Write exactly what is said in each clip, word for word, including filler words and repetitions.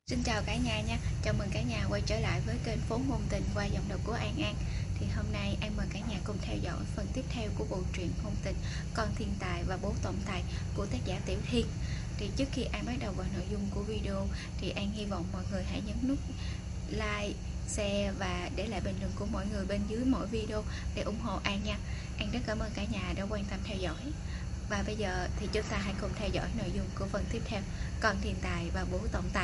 Xin chào cả nhà nha, chào mừng cả nhà quay trở lại với kênh Phố Ngôn Tình qua giọng đọc của An An. Thì hôm nay An mời cả nhà cùng theo dõi phần tiếp theo của bộ truyện ngôn tình Con Thiên Tài và Bố Tổng Tài của tác giả Tiểu Thiên. Thì trước khi An bắt đầu vào nội dung của video thì An hy vọng mọi người hãy nhấn nút like, share và để lại bình luận của mọi người bên dưới mỗi video để ủng hộ An nha. An rất cảm ơn cả nhà đã quan tâm theo dõi. Và bây giờ thì chúng ta hãy cùng theo dõi nội dung của phần tiếp theo, Con Thiên Tài và Bố Tổng Tài.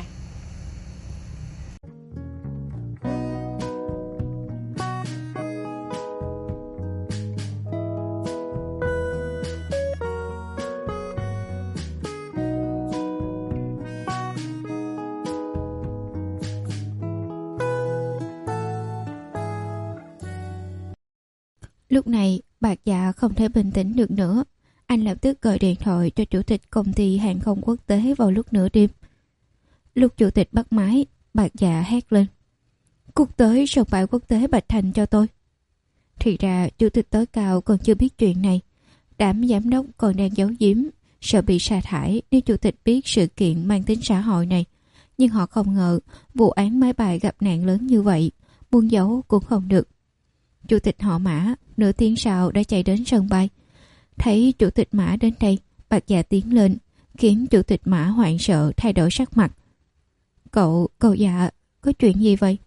Lúc này, Bạc Dạ không thể bình tĩnh được nữa. Anh lập tức gọi điện thoại cho chủ tịch công ty hàng không quốc tế vào lúc nửa đêm. Lúc chủ tịch bắt máy, Bạc Dạ hét lên: "Cút tới sân bay quốc tế Bạch Thành cho tôi." Thì ra, chủ tịch tối cao còn chưa biết chuyện này. Đám giám đốc còn đang giấu giếm, sợ bị sa thải nếu chủ tịch biết sự kiện mang tính xã hội này. Nhưng họ không ngờ vụ án máy bay gặp nạn lớn như vậy, muốn giấu cũng không được. Chủ tịch họ Mã nửa tiếng sau đã chạy đến sân bay. Thấy chủ tịch Mã đến đây, Bạc Dạ tiến lên, khiến chủ tịch Mã hoảng sợ thay đổi sắc mặt. Cậu, cậu Dạ, có chuyện gì vậy?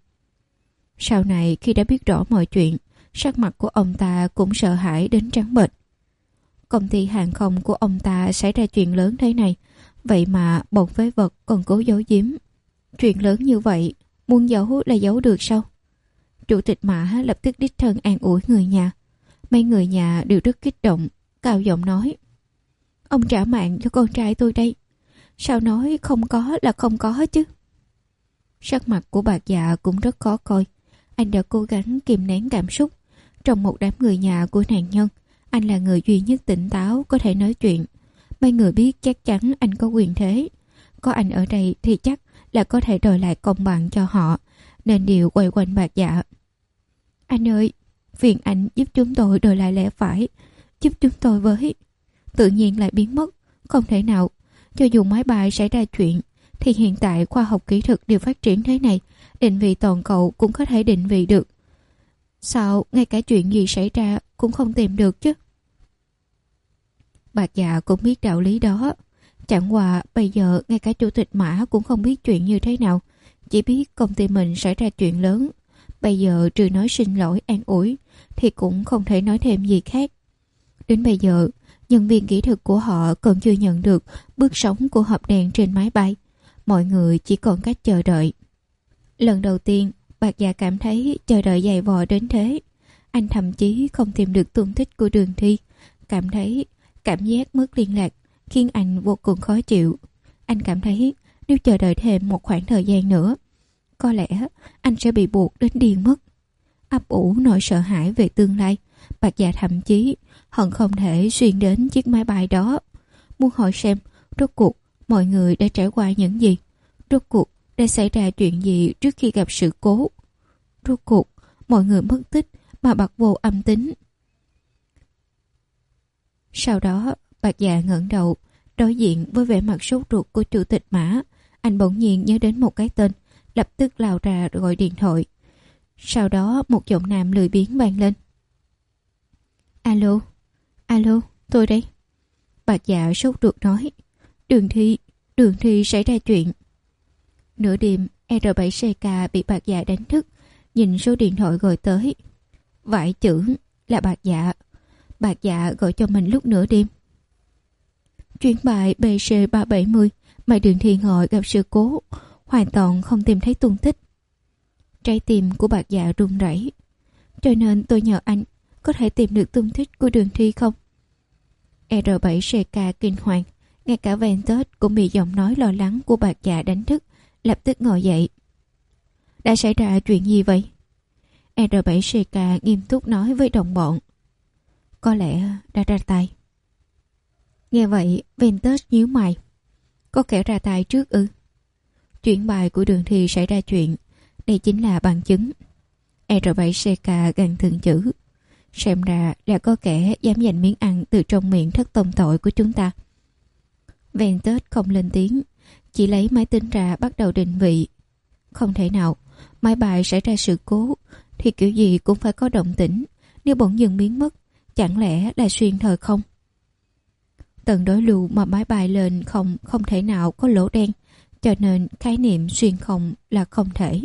Sau này khi đã biết rõ mọi chuyện, sắc mặt của ông ta cũng sợ hãi đến trắng bệch. Công ty hàng không của ông ta xảy ra chuyện lớn thế này, vậy mà bọn phế vật còn cố giấu giếm. Chuyện lớn như vậy, muốn giấu là giấu được sao? Chủ tịch Mã lập tức đích thân an ủi người nhà. Mấy người nhà đều rất kích động, cao giọng nói: "Ông trả mạng cho con trai tôi đây. Sao nói không có là không có chứ?" Sắc mặt của Bạc Dạ cũng rất khó coi. Anh đã cố gắng kìm nén cảm xúc. Trong một đám người nhà của nạn nhân, anh là người duy nhất tỉnh táo có thể nói chuyện. Mấy người biết chắc chắn anh có quyền thế. Có anh ở đây thì chắc là có thể đòi lại công bằng cho họ, nên đều quay quanh Bạc Dạ. "Anh ơi, phiền anh giúp chúng tôi đòi lại lẽ phải, giúp chúng tôi với." Tự nhiên lại biến mất, không thể nào. Cho dù máy bay xảy ra chuyện, thì hiện tại khoa học kỹ thuật đều phát triển thế này, định vị toàn cầu cũng có thể định vị được. Sao ngay cả chuyện gì xảy ra cũng không tìm được chứ? Bạc Dạ cũng biết đạo lý đó. Chẳng qua bây giờ ngay cả chủ tịch Mã cũng không biết chuyện như thế nào, chỉ biết công ty mình xảy ra chuyện lớn. Bây giờ trừ nói xin lỗi an ủi thì cũng không thể nói thêm gì khác. Đến bây giờ, nhân viên kỹ thuật của họ còn chưa nhận được bước sóng của hộp đèn trên máy bay. Mọi người chỉ còn cách chờ đợi. Lần đầu tiên, Bạc Dạ cảm thấy chờ đợi dày vò đến thế. Anh thậm chí không tìm được tung tích của Đường Thi. Cảm thấy cảm giác mất liên lạc khiến anh vô cùng khó chịu. Anh cảm thấy nếu chờ đợi thêm một khoảng thời gian nữa, có lẽ anh sẽ bị buộc đến điên mất. Ấp ủ nỗi sợ hãi về tương lai, Bạc Dạ thậm chí hận không thể xuyên đến chiếc máy bay đó. Muốn hỏi xem rốt cuộc mọi người đã trải qua những gì, rốt cuộc đã xảy ra chuyện gì trước khi gặp sự cố, rốt cuộc mọi người mất tích mà bặt vô âm tính. Sau đó Bạc Dạ ngẩng đầu đối diện với vẻ mặt sốt ruột của chủ tịch Mã. Anh bỗng nhiên nhớ đến một cái tên, lập tức lao ra gọi điện thoại. Sau đó một giọng nam lười biếng vang lên: "Alo, alo, tôi đây." Bạc Dạ sốt ruột nói: "Đường Thi, Đường Thi xảy ra chuyện." Nửa đêm, R bảy C K bị Bạc Dạ đánh thức, nhìn số điện thoại gọi tới. Vải chữ là Bạc Dạ. Bạc Dạ gọi cho mình lúc nửa đêm. "Chuyến bay B C ba bảy mươi mà Đường Thi gọi gặp sự cố, hoàn toàn không tìm thấy tung tích." Trái tim của Bạc Dạ run rẩy. "Cho nên tôi nhờ anh có thể tìm được tung tích của Đường Thi không?" R bảy C K kinh hoàng, ngay cả Ventus cũng bị giọng nói lo lắng của Bạc Dạ đánh thức, lập tức ngồi dậy. "Đã xảy ra chuyện gì vậy?" R bảy C K nghiêm túc nói với đồng bọn. "Có lẽ đã ra tay." Nghe vậy, Ventus nhíu mày. "Có kẻ ra tay trước ư?" "Chuyển bài của Đường Thi xảy ra chuyện, đây chính là bằng chứng." R bảy C K gần từng chữ. "Xem ra là có kẻ dám giành miếng ăn từ trong miệng thất tông tội của chúng ta." Ventus không lên tiếng, Chị lấy máy tính ra bắt đầu định vị. Không thể nào, máy bay xảy ra sự cố thì kiểu gì cũng phải có động tĩnh. Nếu bỗng dưng biến mất, chẳng lẽ là xuyên thời không? Tầng đối lưu mà máy bay lên không không thể nào có lỗ đen, cho nên khái niệm xuyên không là không thể.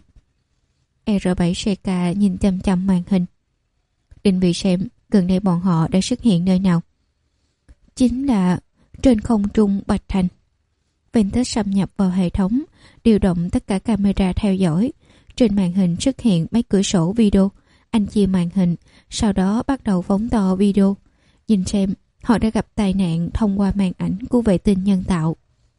R bảy C K nhìn chăm chăm màn hình, định vị xem gần đây bọn họ đã xuất hiện nơi nào. Chính là trên không trung Bạch Thành. Ventus xâm nhập vào hệ thống, điều động tất cả camera theo dõi. Trên màn hình xuất hiện mấy cửa sổ video. Anh chia màn hình, sau đó bắt đầu phóng to video, nhìn xem họ đã gặp tai nạn thông qua màn ảnh của vệ tinh nhân tạo.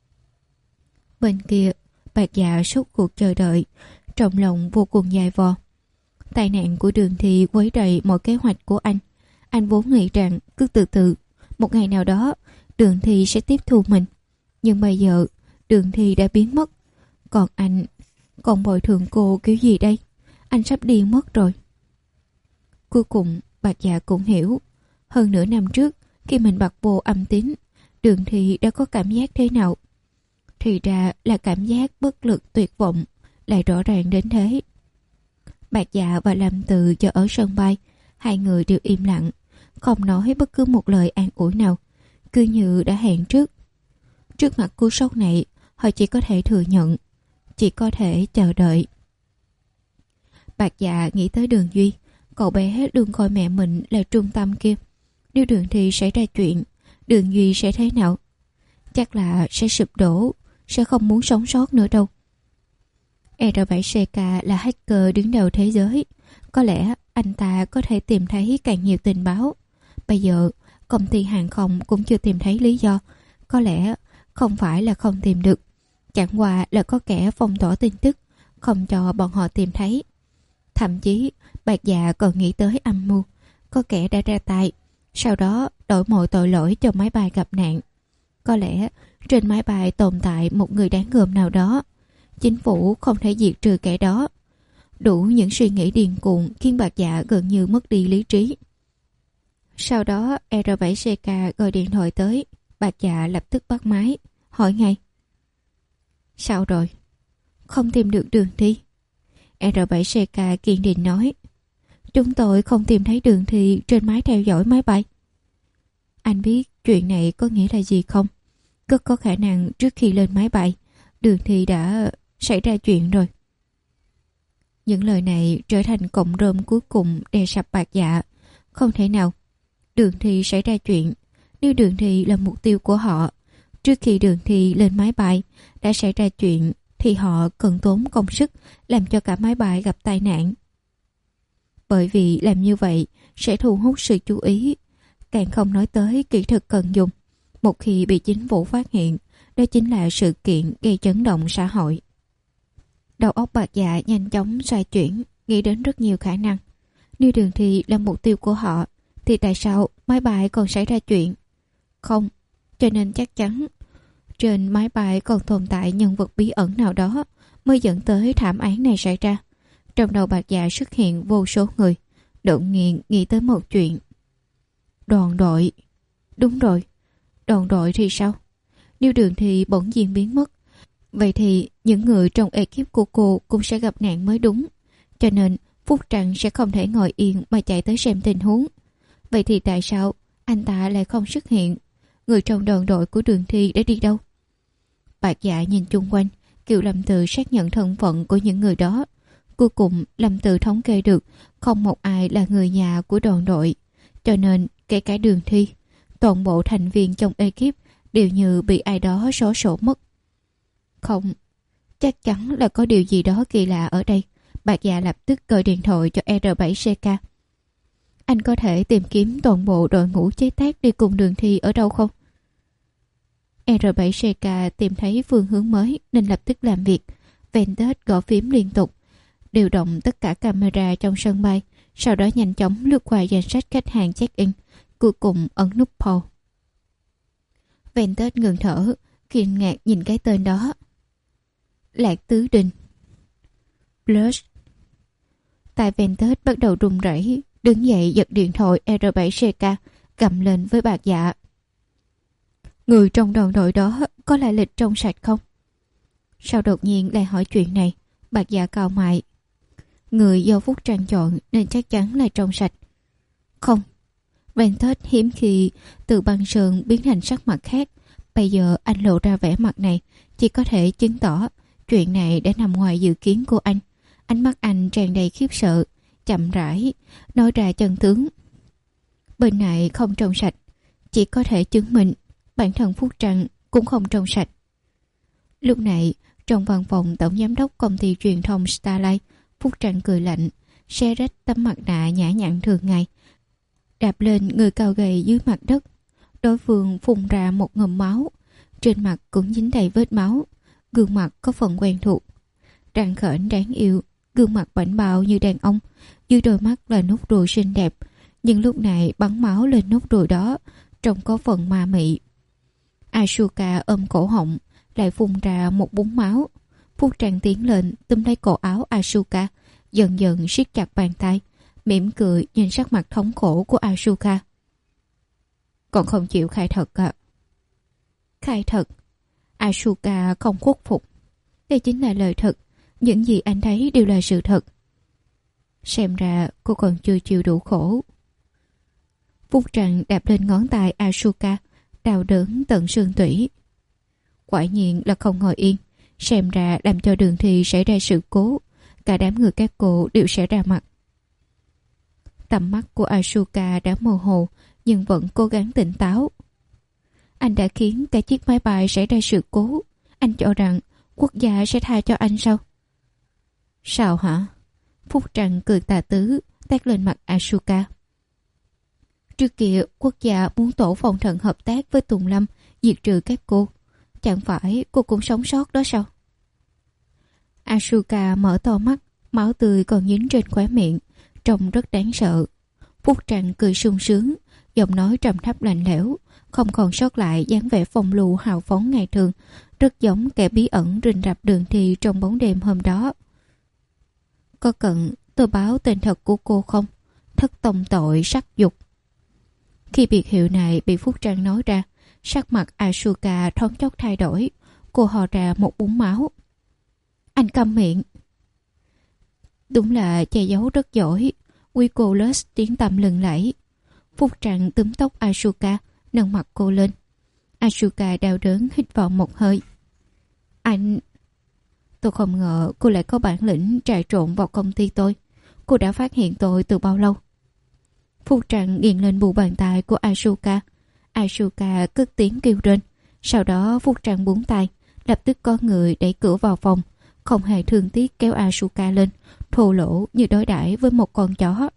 Bên kia, Bạc Dạ suốt cuộc chờ đợi, trong lòng vô cùng dài vò. Tai nạn của Đường Thi quấy rầy mọi kế hoạch của anh. Anh vốn nghĩ rằng cứ từ từ, một ngày nào đó Đường Thi sẽ tiếp thu mình. Nhưng bây giờ Đường Thi đã biến mất, còn anh còn bồi thường cô kiểu gì đây? Anh sắp điên mất rồi. Cuối cùng Bạc Dạ cũng hiểu, hơn nửa năm trước khi mình bật vô âm tín, Đường Thi đã có cảm giác thế nào. Thì ra là cảm giác bất lực tuyệt vọng, lại rõ ràng đến thế. Bạc Dạ và Lâm Từ chờ ở sân bay, hai người đều im lặng, không nói bất cứ một lời an ủi nào, cứ như đã hẹn trước. Trước mặt cú sốc này, họ chỉ có thể thừa nhận, chỉ có thể chờ đợi. Bạc Dạ nghĩ tới Đường Duy, cậu bé luôn coi mẹ mình là trung tâm kia. Nếu Đường Thi xảy ra chuyện, Đường Duy sẽ thế nào? Chắc là sẽ sụp đổ, sẽ không muốn sống sót nữa đâu. R bảy C K là hacker đứng đầu thế giới. Có lẽ anh ta có thể tìm thấy càng nhiều tình báo. Bây giờ, công ty hàng không cũng chưa tìm thấy lý do. Có lẽ không phải là không tìm được, chẳng qua là có kẻ phong tỏa tin tức, không cho bọn họ tìm thấy. Thậm chí, Bạc Dạ còn nghĩ tới âm mưu. Có kẻ đã ra tay, sau đó đổi mọi tội lỗi cho máy bay gặp nạn. Có lẽ trên máy bay tồn tại một người đáng gờm nào đó. Chính phủ không thể diệt trừ kẻ đó. Đủ những suy nghĩ điên cuồng khiến Bạc Dạ gần như mất đi lý trí. Sau đó R bảy C K gọi điện thoại tới. Bạc Dạ lập tức bắt máy, hỏi ngay. Sao rồi? Không tìm được Đường Thi. R bảy C K kiên định nói. Chúng tôi không tìm thấy Đường Thi trên máy theo dõi máy bay. Anh biết chuyện này có nghĩa là gì không? Rất có khả năng trước khi lên máy bay, Đường Thi đã xảy ra chuyện rồi. Những lời này trở thành cọng rơm cuối cùng đè sập Bạc Dạ. Không thể nào. Đường Thi xảy ra chuyện. Nếu Đường Thi là mục tiêu của họ, trước khi Đường Thi lên máy bay đã xảy ra chuyện, thì họ cần tốn công sức làm cho cả máy bay gặp tai nạn. Bởi vì làm như vậy sẽ thu hút sự chú ý, càng không nói tới kỹ thuật cần dùng. Một khi bị chính phủ phát hiện, đó chính là sự kiện gây chấn động xã hội. Đầu óc Bạc Dạ nhanh chóng xoay chuyển, nghĩ đến rất nhiều khả năng. Nếu Đường Thi là mục tiêu của họ, thì tại sao máy bay còn xảy ra chuyện? Không, cho nên chắc chắn trên máy bay còn tồn tại nhân vật bí ẩn nào đó mới dẫn tới thảm án này xảy ra. Trong đầu Bạc Dạ xuất hiện vô số người, đột nhiên nghĩ tới một chuyện. Đoàn đội. Đúng rồi, đoàn đội thì sao? Nếu Đường Thi bỗng nhiên biến mất, vậy thì những người trong ekip của cô cũng sẽ gặp nạn mới đúng. Cho nên Phúc Trần sẽ không thể ngồi yên mà chạy tới xem tình huống. Vậy thì tại sao anh ta lại không xuất hiện? Người trong đoàn đội của Đường Thi đã đi đâu? Bạc Dạ nhìn chung quanh, kêu Lâm Từ xác nhận thân phận của những người đó. Cuối cùng Lâm Từ thống kê được không một ai là người nhà của đoàn đội. Cho nên kể cả Đường Thi, toàn bộ thành viên trong ekip đều như bị ai đó xóa sổ mất. Không, chắc chắn là có điều gì đó kỳ lạ ở đây. Bạc Dạ lập tức gọi điện thoại cho R bảy C K. Anh có thể tìm kiếm toàn bộ đội ngũ chế tác đi cùng Đường Thi ở đâu không? R bảy C K tìm thấy phương hướng mới nên lập tức làm việc. Ventus gõ phím liên tục, điều động tất cả camera trong sân bay, sau đó nhanh chóng lướt qua danh sách khách hàng check-in, cuối cùng ấn nút pause. Ventus ngừng thở, kinh ngạc nhìn cái tên đó. Lạc Tứ Đình. Plus. Tại Ventus bắt đầu run rẩy, đứng dậy giật điện thoại R bảy C K, cầm lên với Bạc Dạ. Người trong đoàn đội đó có lại lịch trong sạch không? Sao đột nhiên lại hỏi chuyện này? Bạc Dạ cau mày. Người do Phúc Trăng chọn nên chắc chắn là trong sạch. Không. Ventus hiếm khi từ băng sơn biến thành sắc mặt khác. Bây giờ anh lộ ra vẻ mặt này chỉ có thể chứng tỏ chuyện này đã nằm ngoài dự kiến của anh. Ánh mắt anh tràn đầy khiếp sợ, chậm rãi nói ra chân tướng. Bên này không trong sạch, chỉ có thể chứng minh bản thân Phúc Trăng cũng không trong sạch. Lúc này, trong văn phòng tổng giám đốc công ty truyền thông Starlight, Phúc Trăng cười lạnh, xé rách tấm mặt nạ nhã nhặn thường ngày, đạp lên người cao gầy dưới mặt đất. Đối phương phun ra một ngụm máu, trên mặt cũng dính đầy vết máu, gương mặt có phần quen thuộc. Răng khểnh đáng yêu, gương mặt bảnh bao như đàn ông, dưới đôi mắt là nốt ruồi xinh đẹp, nhưng lúc này bắn máu lên nốt ruồi đó trông có phần ma mị. Asuka ôm cổ họng, lại phun ra một búng máu. Phúc Trăng tiến lên túm lấy cổ áo Asuka, dần dần siết chặt bàn tay, mỉm cười nhìn sắc mặt thống khổ của Asuka. Còn không chịu khai thật à? Khai thật? Asuka không khuất phục. Đây chính là lời thật, những gì anh thấy đều là sự thật. Xem ra cô còn chưa chịu đủ khổ. Phúc Trăng đạp lên ngón tay Asuka, đau đớn tận xương tủy. Quả nhiên là không ngồi yên, xem ra làm cho Đường Thi xảy ra sự cố, cả đám người các cô đều sẽ ra mặt. Tầm mắt của Asuka đã mơ hồ, nhưng vẫn cố gắng tỉnh táo. Anh đã khiến cả chiếc máy bay xảy ra sự cố. Anh cho rằng quốc gia sẽ tha cho anh sao? Sao hả? Phúc Trăng cười tà tứ, tát lên mặt Asuka. Trước kia quốc gia muốn tổ phòng thần hợp tác với Tùng Lâm, diệt trừ các cô. Chẳng phải cô cũng sống sót đó sao? Asuka mở to mắt, máu tươi còn dính trên khóe miệng, trông rất đáng sợ. Phúc Trăng cười sung sướng, giọng nói trầm thấp lạnh lẽo, không còn sót lại dáng vẻ phong lưu hào phóng ngày thường, rất giống kẻ bí ẩn rình rập Đường Thi trong bóng đêm hôm đó. Có cần tôi báo tên thật của cô không? Thất tông tội sắc dục. Khi biệt hiệu này bị Phúc Trăng nói ra, sắc mặt Asuka thoáng chốc thay đổi, cô hò ra một búng máu. Anh câm miệng. Đúng là che giấu rất giỏi. Nicholas tiếng tăm lừng lẫy. Phúc Trăng túm tóc Asuka, nâng mặt cô lên. Asuka đau đớn hít vào một hơi. Anh... Tôi không ngờ cô lại có bản lĩnh trà trộn vào công ty tôi. Cô đã phát hiện tôi từ bao lâu? Phúc Trăng nghiêng lên bu bàn tay của Asuka. Asuka cất tiếng kêu rên. Sau đó Phúc Trăng búng tay, lập tức có người đẩy cửa vào phòng, không hề thương tiếc kéo Asuka lên, thô lỗ như đối đãi với một con chó.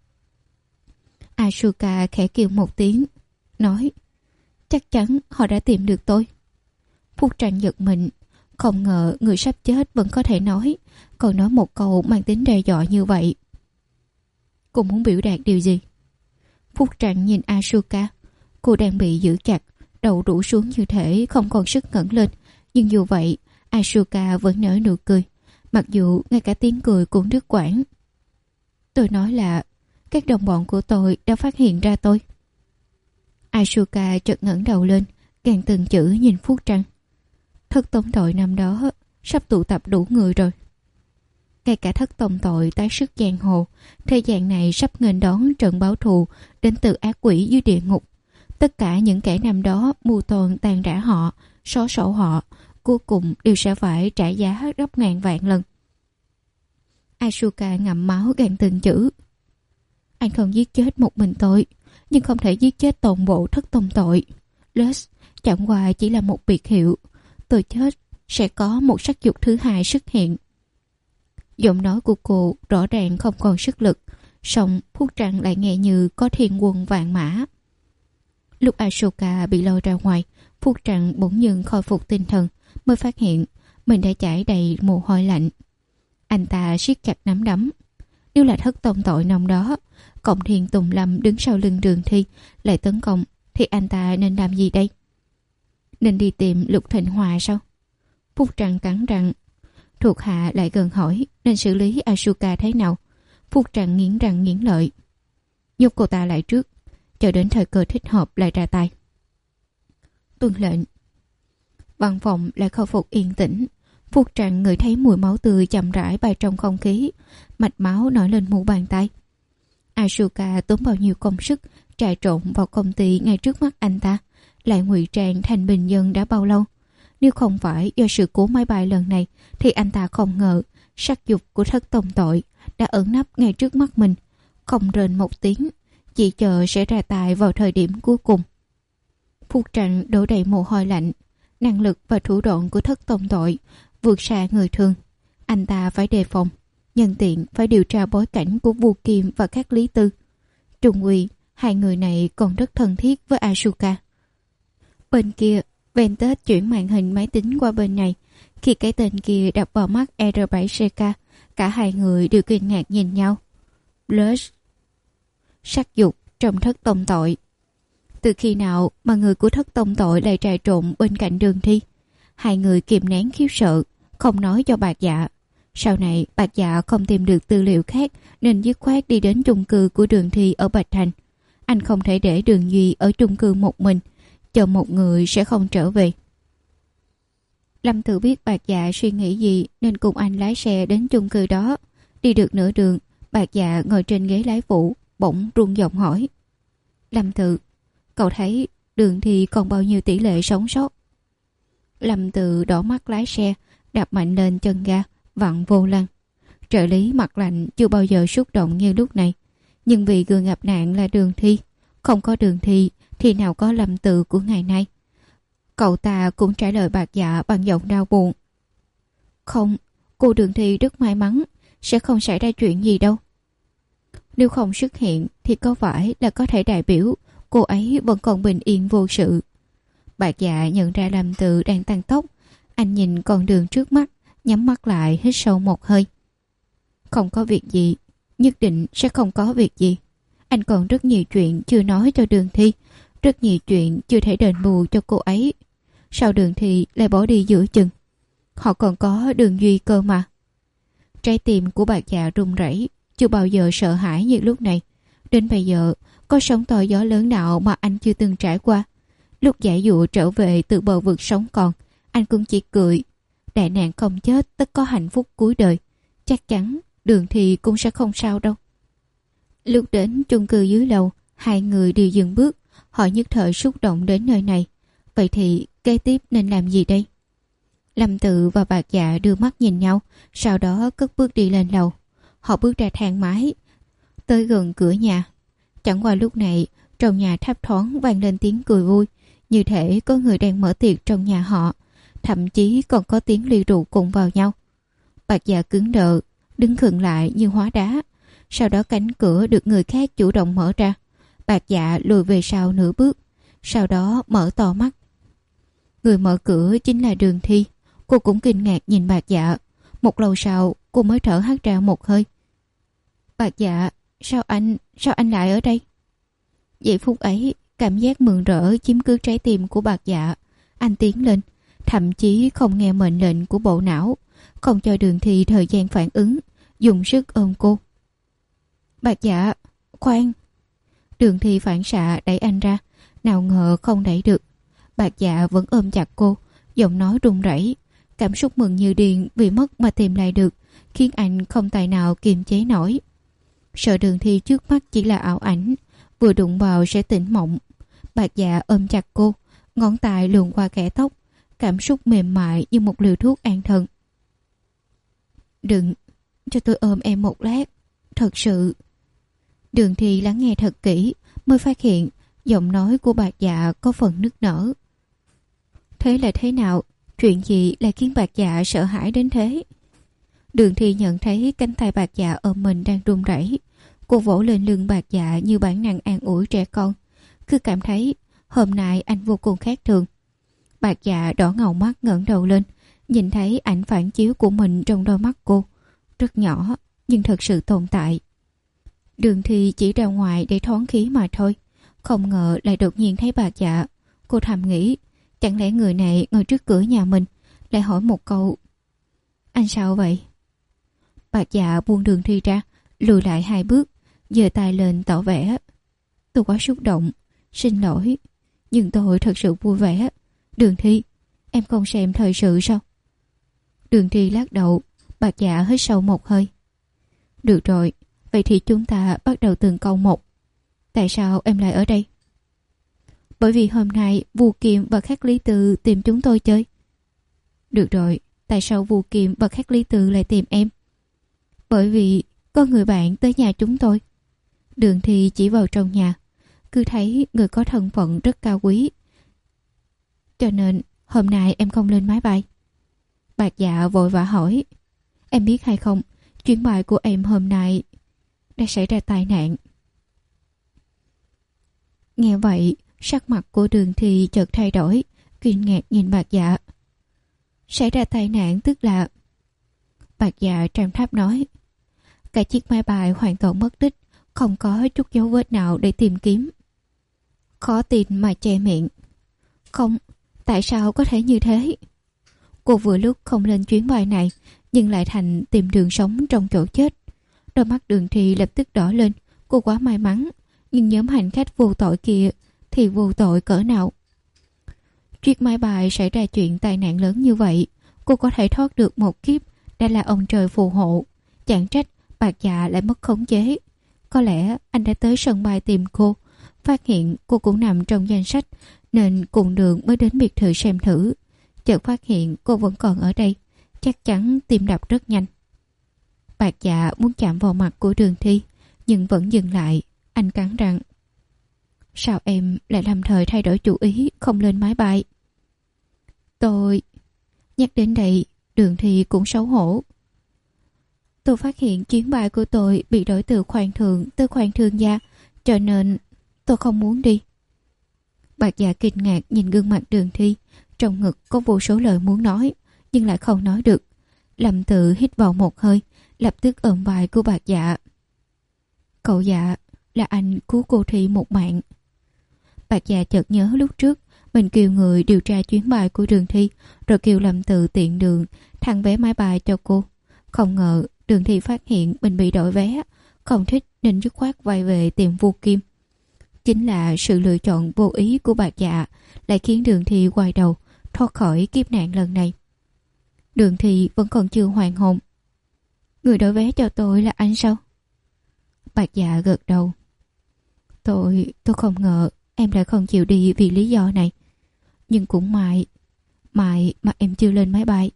Asuka khẽ kêu một tiếng, nói: Chắc chắn họ đã tìm được tôi. Phúc Trăng giật mình, không ngờ người sắp chết vẫn có thể nói, còn nói một câu mang tính đe dọa như vậy. Cô muốn biểu đạt điều gì? Phúc Trăng nhìn Asuka, cô đang bị giữ chặt, đầu rũ xuống như thể không còn sức ngẩng lên, nhưng dù vậy Asuka vẫn nở nụ cười, mặc dù ngay cả tiếng cười cũng đứt quãng. Tôi nói là các đồng bọn của tôi đã phát hiện ra tôi. Asuka chợt ngẩng đầu lên, gàn từng chữ nhìn Phúc Trăng. Thất tông tội năm đó sắp tụ tập đủ người rồi. Ngay cả thất tông tội tái sức giang hồ, thời gian này sắp nghênh đón trận báo thù đến từ ác quỷ dưới địa ngục. Tất cả những kẻ năm đó mưu toan tàn rã họ, xóa sổ họ, cuối cùng đều sẽ phải trả giá gấp ngàn vạn lần. Asuka ngậm máu gàn từng chữ. Anh không giết chết một mình tôi, nhưng không thể giết chết toàn bộ thất tông tội. Les chẳng qua chỉ là một biệt hiệu. Tôi chết sẽ có một sắc dục thứ hai xuất hiện. Giọng nói của cô rõ ràng không còn sức lực, song Phúc Trăng lại nghe như có thiên quân vạn mã. Lúc Asuka bị lôi ra ngoài, Phúc Trăng bỗng nhiên khôi phục tinh thần, mới phát hiện mình đã chảy đầy mồ hôi lạnh. Anh ta siết chặt nắm đấm. Nếu là thất tông tội năm đó, Cộng Thiên Tùng Lâm đứng sau lưng Đường Thi lại tấn công, thì anh ta nên làm gì đây? Nên đi tìm Lục Thịnh Hòa sao? Phúc Trăng cắn răng. Thuộc hạ lại gần hỏi nên xử lý Asuka thế nào. Phúc Trăng nghiến răng nghiến lợi. Nhốt cô ta lại trước, chờ đến thời cơ thích hợp lại ra tay. Tuân lệnh. Văn phòng lại khôi phục yên tĩnh. Phúc Trần ngửi thấy mùi máu tươi chậm rãi bay trong không khí, mạch máu nổi lên mu bàn tay. Asuka tốn bao nhiêu công sức trà trộn vào công ty ngay trước mắt anh ta, lại ngụy trang thành bình dân đã bao lâu. Nếu không phải do sự cố máy bay lần này thì anh ta không ngờ sắc dục của thất tông tội đã ẩn nấp ngay trước mắt mình, không rên một tiếng, chỉ chờ sẽ ra tài vào thời điểm cuối cùng. Phúc Trần đổ đầy mồ hôi lạnh. Năng lực và thủ đoạn của thất tông tội vượt xa người thường. Anh ta phải đề phòng, nhân tiện phải điều tra bối cảnh của Vu Kim và các Lý Tư. Trung quy, hai người này còn rất thân thiết với Asuka. Bên kia, Ventus chuyển màn hình máy tính qua bên này. Khi cái tên kia đập vào mắt R bảy C K, cả hai người đều kinh ngạc nhìn nhau. Blush. Sắc dục trong thất tông tội. Từ khi nào mà người của thất tông tội lại trà trộn bên cạnh Đường Thi? Hai người kìm nén khiếp sợ, không nói cho Bạc Dạ. Sau này Bạc Dạ không tìm được tư liệu khác nên dứt khoát đi đến chung cư của Đường Thi ở Bạch Thành. Anh không thể để Đường Duy ở chung cư một mình, chờ một người sẽ không trở về. Lâm Tự biết Bạc Dạ suy nghĩ gì nên cùng anh lái xe đến chung cư đó. Đi được nửa đường, Bạc Dạ ngồi trên ghế lái phụ, bỗng run giọng hỏi: Lâm Tự, cậu thấy Đường Thi còn bao nhiêu tỷ lệ sống sót? Lâm Tự đỏ mắt lái xe, đạp mạnh lên chân ga, vặn vô lăng. Trợ lý mặt lạnh chưa bao giờ xúc động như lúc này. Nhưng vì người gặp nạn là Đường Thi, không có Đường Thi thì nào có Lâm Tự của ngày nay. Cậu ta cũng trả lời Bạc Dạ bằng giọng đau buồn: Không, cô Đường Thi rất may mắn, sẽ không xảy ra chuyện gì đâu. Nếu không xuất hiện thì có phải là có thể đại biểu cô ấy vẫn còn bình yên vô sự. Bạc Dạ nhận ra Lâm Tự đang tăng tốc. Anh nhìn con đường trước mắt, nhắm mắt lại hít sâu một hơi. Không có việc gì, nhất định sẽ không có việc gì. Anh còn rất nhiều chuyện chưa nói cho Đường Thi, rất nhiều chuyện chưa thể đền bù cho cô ấy. Sao Đường Thi lại bỏ đi giữa chừng? Họ còn có Đường Duy cơ mà. Trái tim của Bạc Dạ run rẩy, chưa bao giờ sợ hãi như lúc này. Đến bây giờ, có sóng to gió lớn nào mà anh chưa từng trải qua. Lúc giải dụa trở về từ bờ vực sống còn, anh cũng chỉ cười. Đại nạn không chết, tất có hạnh phúc cuối đời. Chắc chắn Đường Thi cũng sẽ không sao đâu. Lúc đến chung cư dưới lầu, hai người đều dừng bước. Họ nhất thời xúc động đến nơi này. Vậy thì kế tiếp nên làm gì đây? Lâm Tự và Bạc Dạ đưa mắt nhìn nhau, sau đó cất bước đi lên lầu. Họ bước ra thang máy, tới gần cửa nhà. Chẳng qua lúc này, trong nhà thấp thoáng vang lên tiếng cười vui, như thể có người đang mở tiệc trong nhà họ. Thậm chí còn có tiếng ly rượu cùng vào nhau. Bạc Dạ cứng đờ, đứng khựng lại như hóa đá. Sau đó cánh cửa được người khác chủ động mở ra. Bạc Dạ lùi về sau nửa bước, sau đó mở to mắt. Người mở cửa chính là Đường Thi. Cô cũng kinh ngạc nhìn Bạc Dạ. Một lâu sau cô mới thở hắt ra một hơi. Bạc Dạ, sao anh, sao anh lại ở đây? Giây phút ấy, cảm giác mừng rỡ chiếm cứ trái tim của Bạc Dạ. Anh tiến lên, thậm chí không nghe mệnh lệnh của bộ não, không cho Đường Thi thời gian phản ứng, dùng sức ôm cô. Bạc Dạ, khoan! Đường Thi phản xạ đẩy anh ra, nào ngờ không đẩy được. Bạc Dạ vẫn ôm chặt cô, giọng nói run rẩy. Cảm xúc mừng như điên vì mất mà tìm lại được, khiến anh không tài nào kiềm chế nổi. Sợ Đường Thi trước mắt chỉ là ảo ảnh, vừa đụng vào sẽ tỉnh mộng. Bạc Dạ ôm chặt cô, ngón tay luồn qua kẽ tóc, cảm xúc mềm mại như một liều thuốc an thần. Đừng, cho tôi ôm em một lát, thật sự. Đường Thi lắng nghe thật kỹ, mới phát hiện giọng nói của Bạc Dạ có phần nức nở. Thế là thế nào? Chuyện gì lại khiến Bạc Dạ sợ hãi đến thế? Đường Thi nhận thấy cánh tay Bạc Dạ ôm mình đang run rẩy. Cô vỗ lên lưng Bạc Dạ như bản năng an ủi trẻ con. Cứ cảm thấy hôm nay anh vô cùng khác thường. Bạc Dạ đỏ ngầu mắt ngẩng đầu lên, nhìn thấy ảnh phản chiếu của mình trong đôi mắt cô. Rất nhỏ, nhưng thật sự tồn tại. Đường Thi chỉ ra ngoài để thoáng khí mà thôi. Không ngờ lại đột nhiên thấy Bạc Dạ. Cô thầm nghĩ, chẳng lẽ người này ngồi trước cửa nhà mình lại hỏi một câu: Anh sao vậy? Bạc Dạ buông Đường Thi ra, lùi lại hai bước, giơ tay lên tỏ vẻ: Tôi quá xúc động, xin lỗi, nhưng tôi thật sự vui vẻ. Đường Thi, em không xem thời sự sao? Đường Thi lắc đầu. Bạc Dạ hít sâu một hơi. Được rồi, vậy thì chúng ta bắt đầu từng câu một. Tại sao em lại ở đây? Bởi vì hôm nay Vu Kiệm và Khắc Lý Từ tìm chúng tôi chơi. Được rồi, tại sao Vu Kiệm và Khắc Lý Từ lại tìm em? Bởi vì có người bạn tới nhà chúng tôi. Đường Thi chỉ vào trong nhà, cứ thấy người có thân phận rất cao quý. Cho nên hôm nay em không lên máy bay. Bạc Dạ vội vã hỏi. Em biết hay không, chuyến bay của em hôm nay đã xảy ra tai nạn. Nghe vậy, sắc mặt của Đường Thi chợt thay đổi, kinh ngạc nhìn Bạc Dạ. Xảy ra tai nạn tức là... Bạc Dạ trầm thấp nói. Cả chiếc máy bay hoàn toàn mất tích, không có chút dấu vết nào để tìm kiếm. Khó tin mà che miệng. Không, tại sao có thể như thế? Cô vừa lúc không lên chuyến bay này, nhưng lại thành tìm đường sống trong chỗ chết. Đôi mắt Đường Thi lập tức đỏ lên. Cô quá may mắn, nhưng nhóm hành khách vô tội kia thì vô tội cỡ nào? Chuyến máy bay xảy ra chuyện tai nạn lớn như vậy, cô có thể thoát được một kiếp đã là ông trời phù hộ. Chẳng trách Bạc Dạ lại mất khống chế. Có lẽ anh đã tới sân bay tìm cô, phát hiện cô cũng nằm trong danh sách, nên cùng đường mới đến biệt thự xem thử. Chợt phát hiện cô vẫn còn ở đây, chắc chắn tim đập rất nhanh. Bạc Dạ muốn chạm vào mặt của Đường Thi, nhưng vẫn dừng lại. Anh cắn răng. Sao em lại lâm thời thay đổi chủ ý không lên máy bay? Tôi... Nhắc đến đây, Đường Thi cũng xấu hổ. Tôi phát hiện chuyến bay của tôi bị đổi từ khoang thượng tới khoang thương gia, cho nên tôi không muốn đi. Bạc Dạ kinh ngạc nhìn gương mặt Đường Thi, trong ngực có vô số lời muốn nói, nhưng lại không nói được. Lâm Tự hít vào một hơi, lập tức ôm vai của Bạc Dạ. Cậu Dạ, là anh cứu cô Thi một mạng. Bạc Dạ chợt nhớ lúc trước mình kêu người điều tra chuyến bay của Đường Thi, rồi kêu Lâm Tự tiện đường thăng vé máy bay cho cô. Không ngờ Đường Thi phát hiện mình bị đổi vé, không thích nên dứt khoát quay về tìm Vu Kim. Chính là sự lựa chọn vô ý của Bạc Dạ lại khiến Đường Thi quay đầu thoát khỏi kiếp nạn lần này. Đường Thi vẫn còn chưa hoàn hồn. Người đổi vé cho tôi là anh sao? Bạc Dạ gật đầu. Tôi, tôi không ngờ em lại không chịu đi vì lý do này. Nhưng cũng may, may mà em chưa lên máy bay.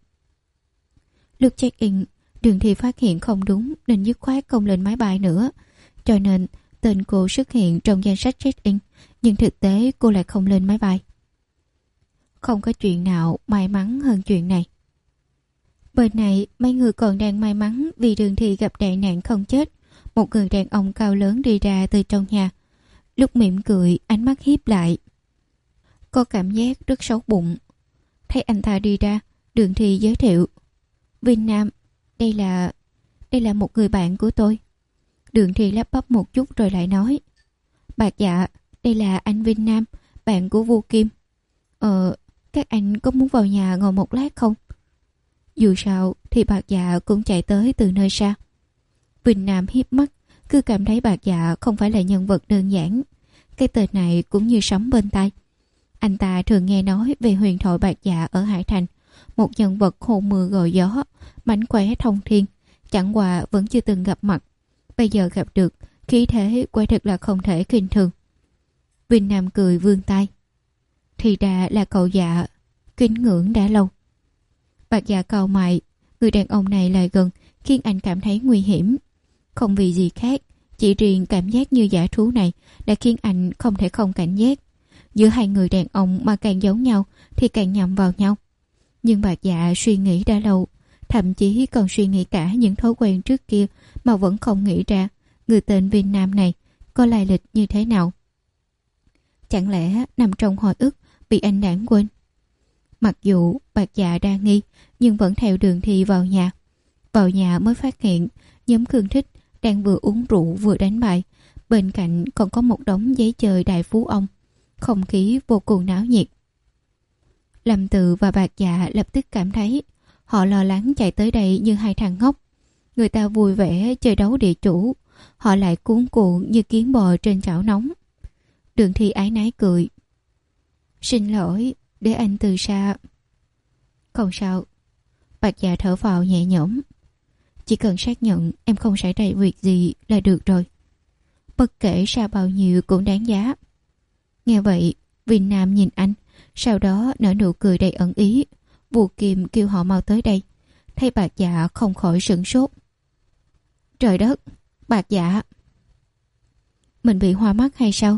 Lúc check-in, Đường Thi phát hiện không đúng nên dứt khoát không lên máy bay nữa. Cho nên tên cô xuất hiện trong danh sách check-in, nhưng thực tế cô lại không lên máy bay. Không có chuyện nào may mắn hơn chuyện này. Bên này, mấy người còn đang may mắn vì Đường Thi gặp đại nạn không chết. Một người đàn ông cao lớn đi ra từ trong nhà. Lúc mỉm cười, ánh mắt híp lại. Có cảm giác rất xấu bụng. Thấy anh ta đi ra, Đường Thi giới thiệu. Vinh Nam, đây là... đây là một người bạn của tôi. Đường Thi lắp bắp một chút rồi lại nói. Bạc Dạ, đây là anh Vinh Nam, bạn của Vu Kim. Ờ, các anh có muốn vào nhà ngồi một lát không? Dù sao thì Bạc Dạ cũng chạy tới từ nơi xa. Vinh Nam hiếp mắt, cứ cảm thấy Bạc Dạ không phải là nhân vật đơn giản. Cái tên này cũng như sấm bên tai. Anh ta thường nghe nói về huyền thoại Bạc Dạ ở Hải Thành, một nhân vật hồn mưa gọi gió, mánh khóe thông thiên. Chẳng qua vẫn chưa từng gặp mặt, bây giờ gặp được, khí thế quả thực là không thể khinh thường. Vinh Nam cười vươn tay. Thì ra là cậu Dạ, kính ngưỡng đã lâu. Bạc Dạ cau mày, người đàn ông này lại gần khiến anh cảm thấy nguy hiểm. Không vì gì khác, chỉ riêng cảm giác như giả thú này đã khiến anh không thể không cảnh giác. Giữa hai người đàn ông mà càng giống nhau thì càng nhầm vào nhau. Nhưng Bạc Dạ suy nghĩ đã lâu, thậm chí còn suy nghĩ cả những thói quen trước kia mà vẫn không nghĩ ra người tên Vinh Nam này có lai lịch như thế nào. Chẳng lẽ nằm trong hồi ức bị anh lãng quên? Mặc dù Bạc Dạ đa nghi nhưng vẫn theo Đường Thi vào nhà. Vào nhà mới phát hiện nhóm Khương Thích đang vừa uống rượu vừa đánh bài. Bên cạnh còn có một đống giấy chơi đại phú ông. Không khí vô cùng náo nhiệt. Lâm Tự và Bạc Dạ lập tức cảm thấy họ lo lắng chạy tới đây như hai thằng ngốc. Người ta vui vẻ chơi đấu địa chủ, họ lại cuốn cuộn như kiến bò trên chảo nóng. Đường Thi ái nái cười. Xin lỗi, để anh từ xa. Không sao. Bạc Dạ thở vào nhẹ nhõm. Chỉ cần xác nhận em không xảy ra việc gì là được rồi. Bất kể sao bao nhiêu cũng đáng giá. Nghe vậy, Vinh Nam nhìn anh, sau đó nở nụ cười đầy ẩn ý. Vù Kim kêu họ mau tới đây. Thấy Bạc Dạ không khỏi sửng sốt. Trời đất, Bạc Dạ, mình bị hoa mắt hay sao?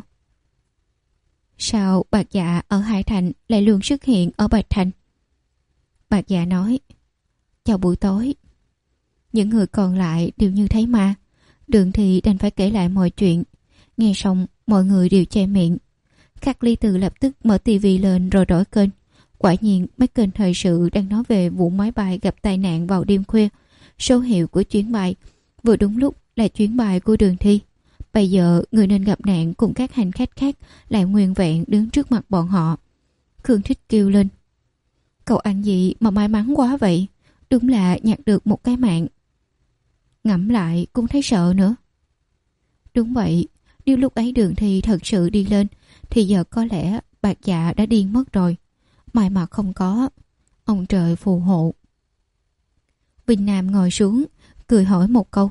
Sao Bạc Dạ ở Hải Thành lại luôn xuất hiện ở Bạch Thành? Bạc Dạ nói, chào buổi tối. Những người còn lại đều như thấy ma. Đường Thị đành phải kể lại mọi chuyện. Nghe xong mọi người đều che miệng. Khắc Ly Từ lập tức mở tivi lên rồi đổi kênh. Quả nhiên mấy kênh thời sự đang nói về vụ máy bay gặp tai nạn vào đêm khuya. Số hiệu của chuyến bay vừa đúng lúc là chuyến bay của Đường Thi. Bây giờ người nên gặp nạn cùng các hành khách khác lại nguyên vẹn đứng trước mặt bọn họ. Khương Thích kêu lên, cậu ăn gì mà may mắn quá vậy? Đúng là nhặt được một cái mạng. Ngẫm lại cũng thấy sợ nữa. Đúng vậy, nếu lúc ấy Đường Thi thật sự đi lên thì giờ có lẽ Bạc Dạ đã điên mất rồi. May mà không có. Ông trời phù hộ. Vinh Nam ngồi xuống, cười hỏi một câu.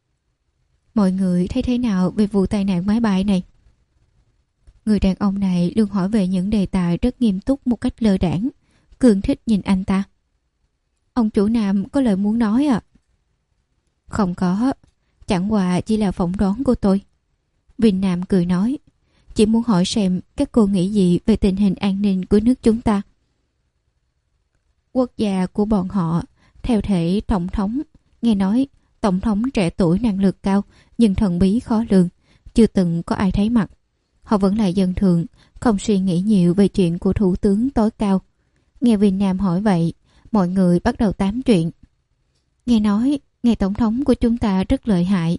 Mọi người thấy thế nào về vụ tai nạn máy bay này? Người đàn ông này luôn hỏi về những đề tài rất nghiêm túc một cách lơ đãng. Cường Thích nhìn anh ta. Ông chủ Nam có lời muốn nói à? Không có, chẳng qua chỉ là phỏng đoán của tôi. Vinh Nam cười nói, chỉ muốn hỏi xem các cô nghĩ gì về tình hình an ninh của nước chúng ta. Quốc gia của bọn họ theo thể tổng thống. Nghe nói tổng thống trẻ tuổi năng lực cao nhưng thần bí khó lường, chưa từng có ai thấy mặt. Họ vẫn là dân thường, không suy nghĩ nhiều về chuyện của thủ tướng tối cao. Nghe Vinh Nam hỏi vậy, mọi người bắt đầu tám chuyện. Nghe nói ngài tổng thống của chúng ta rất lợi hại.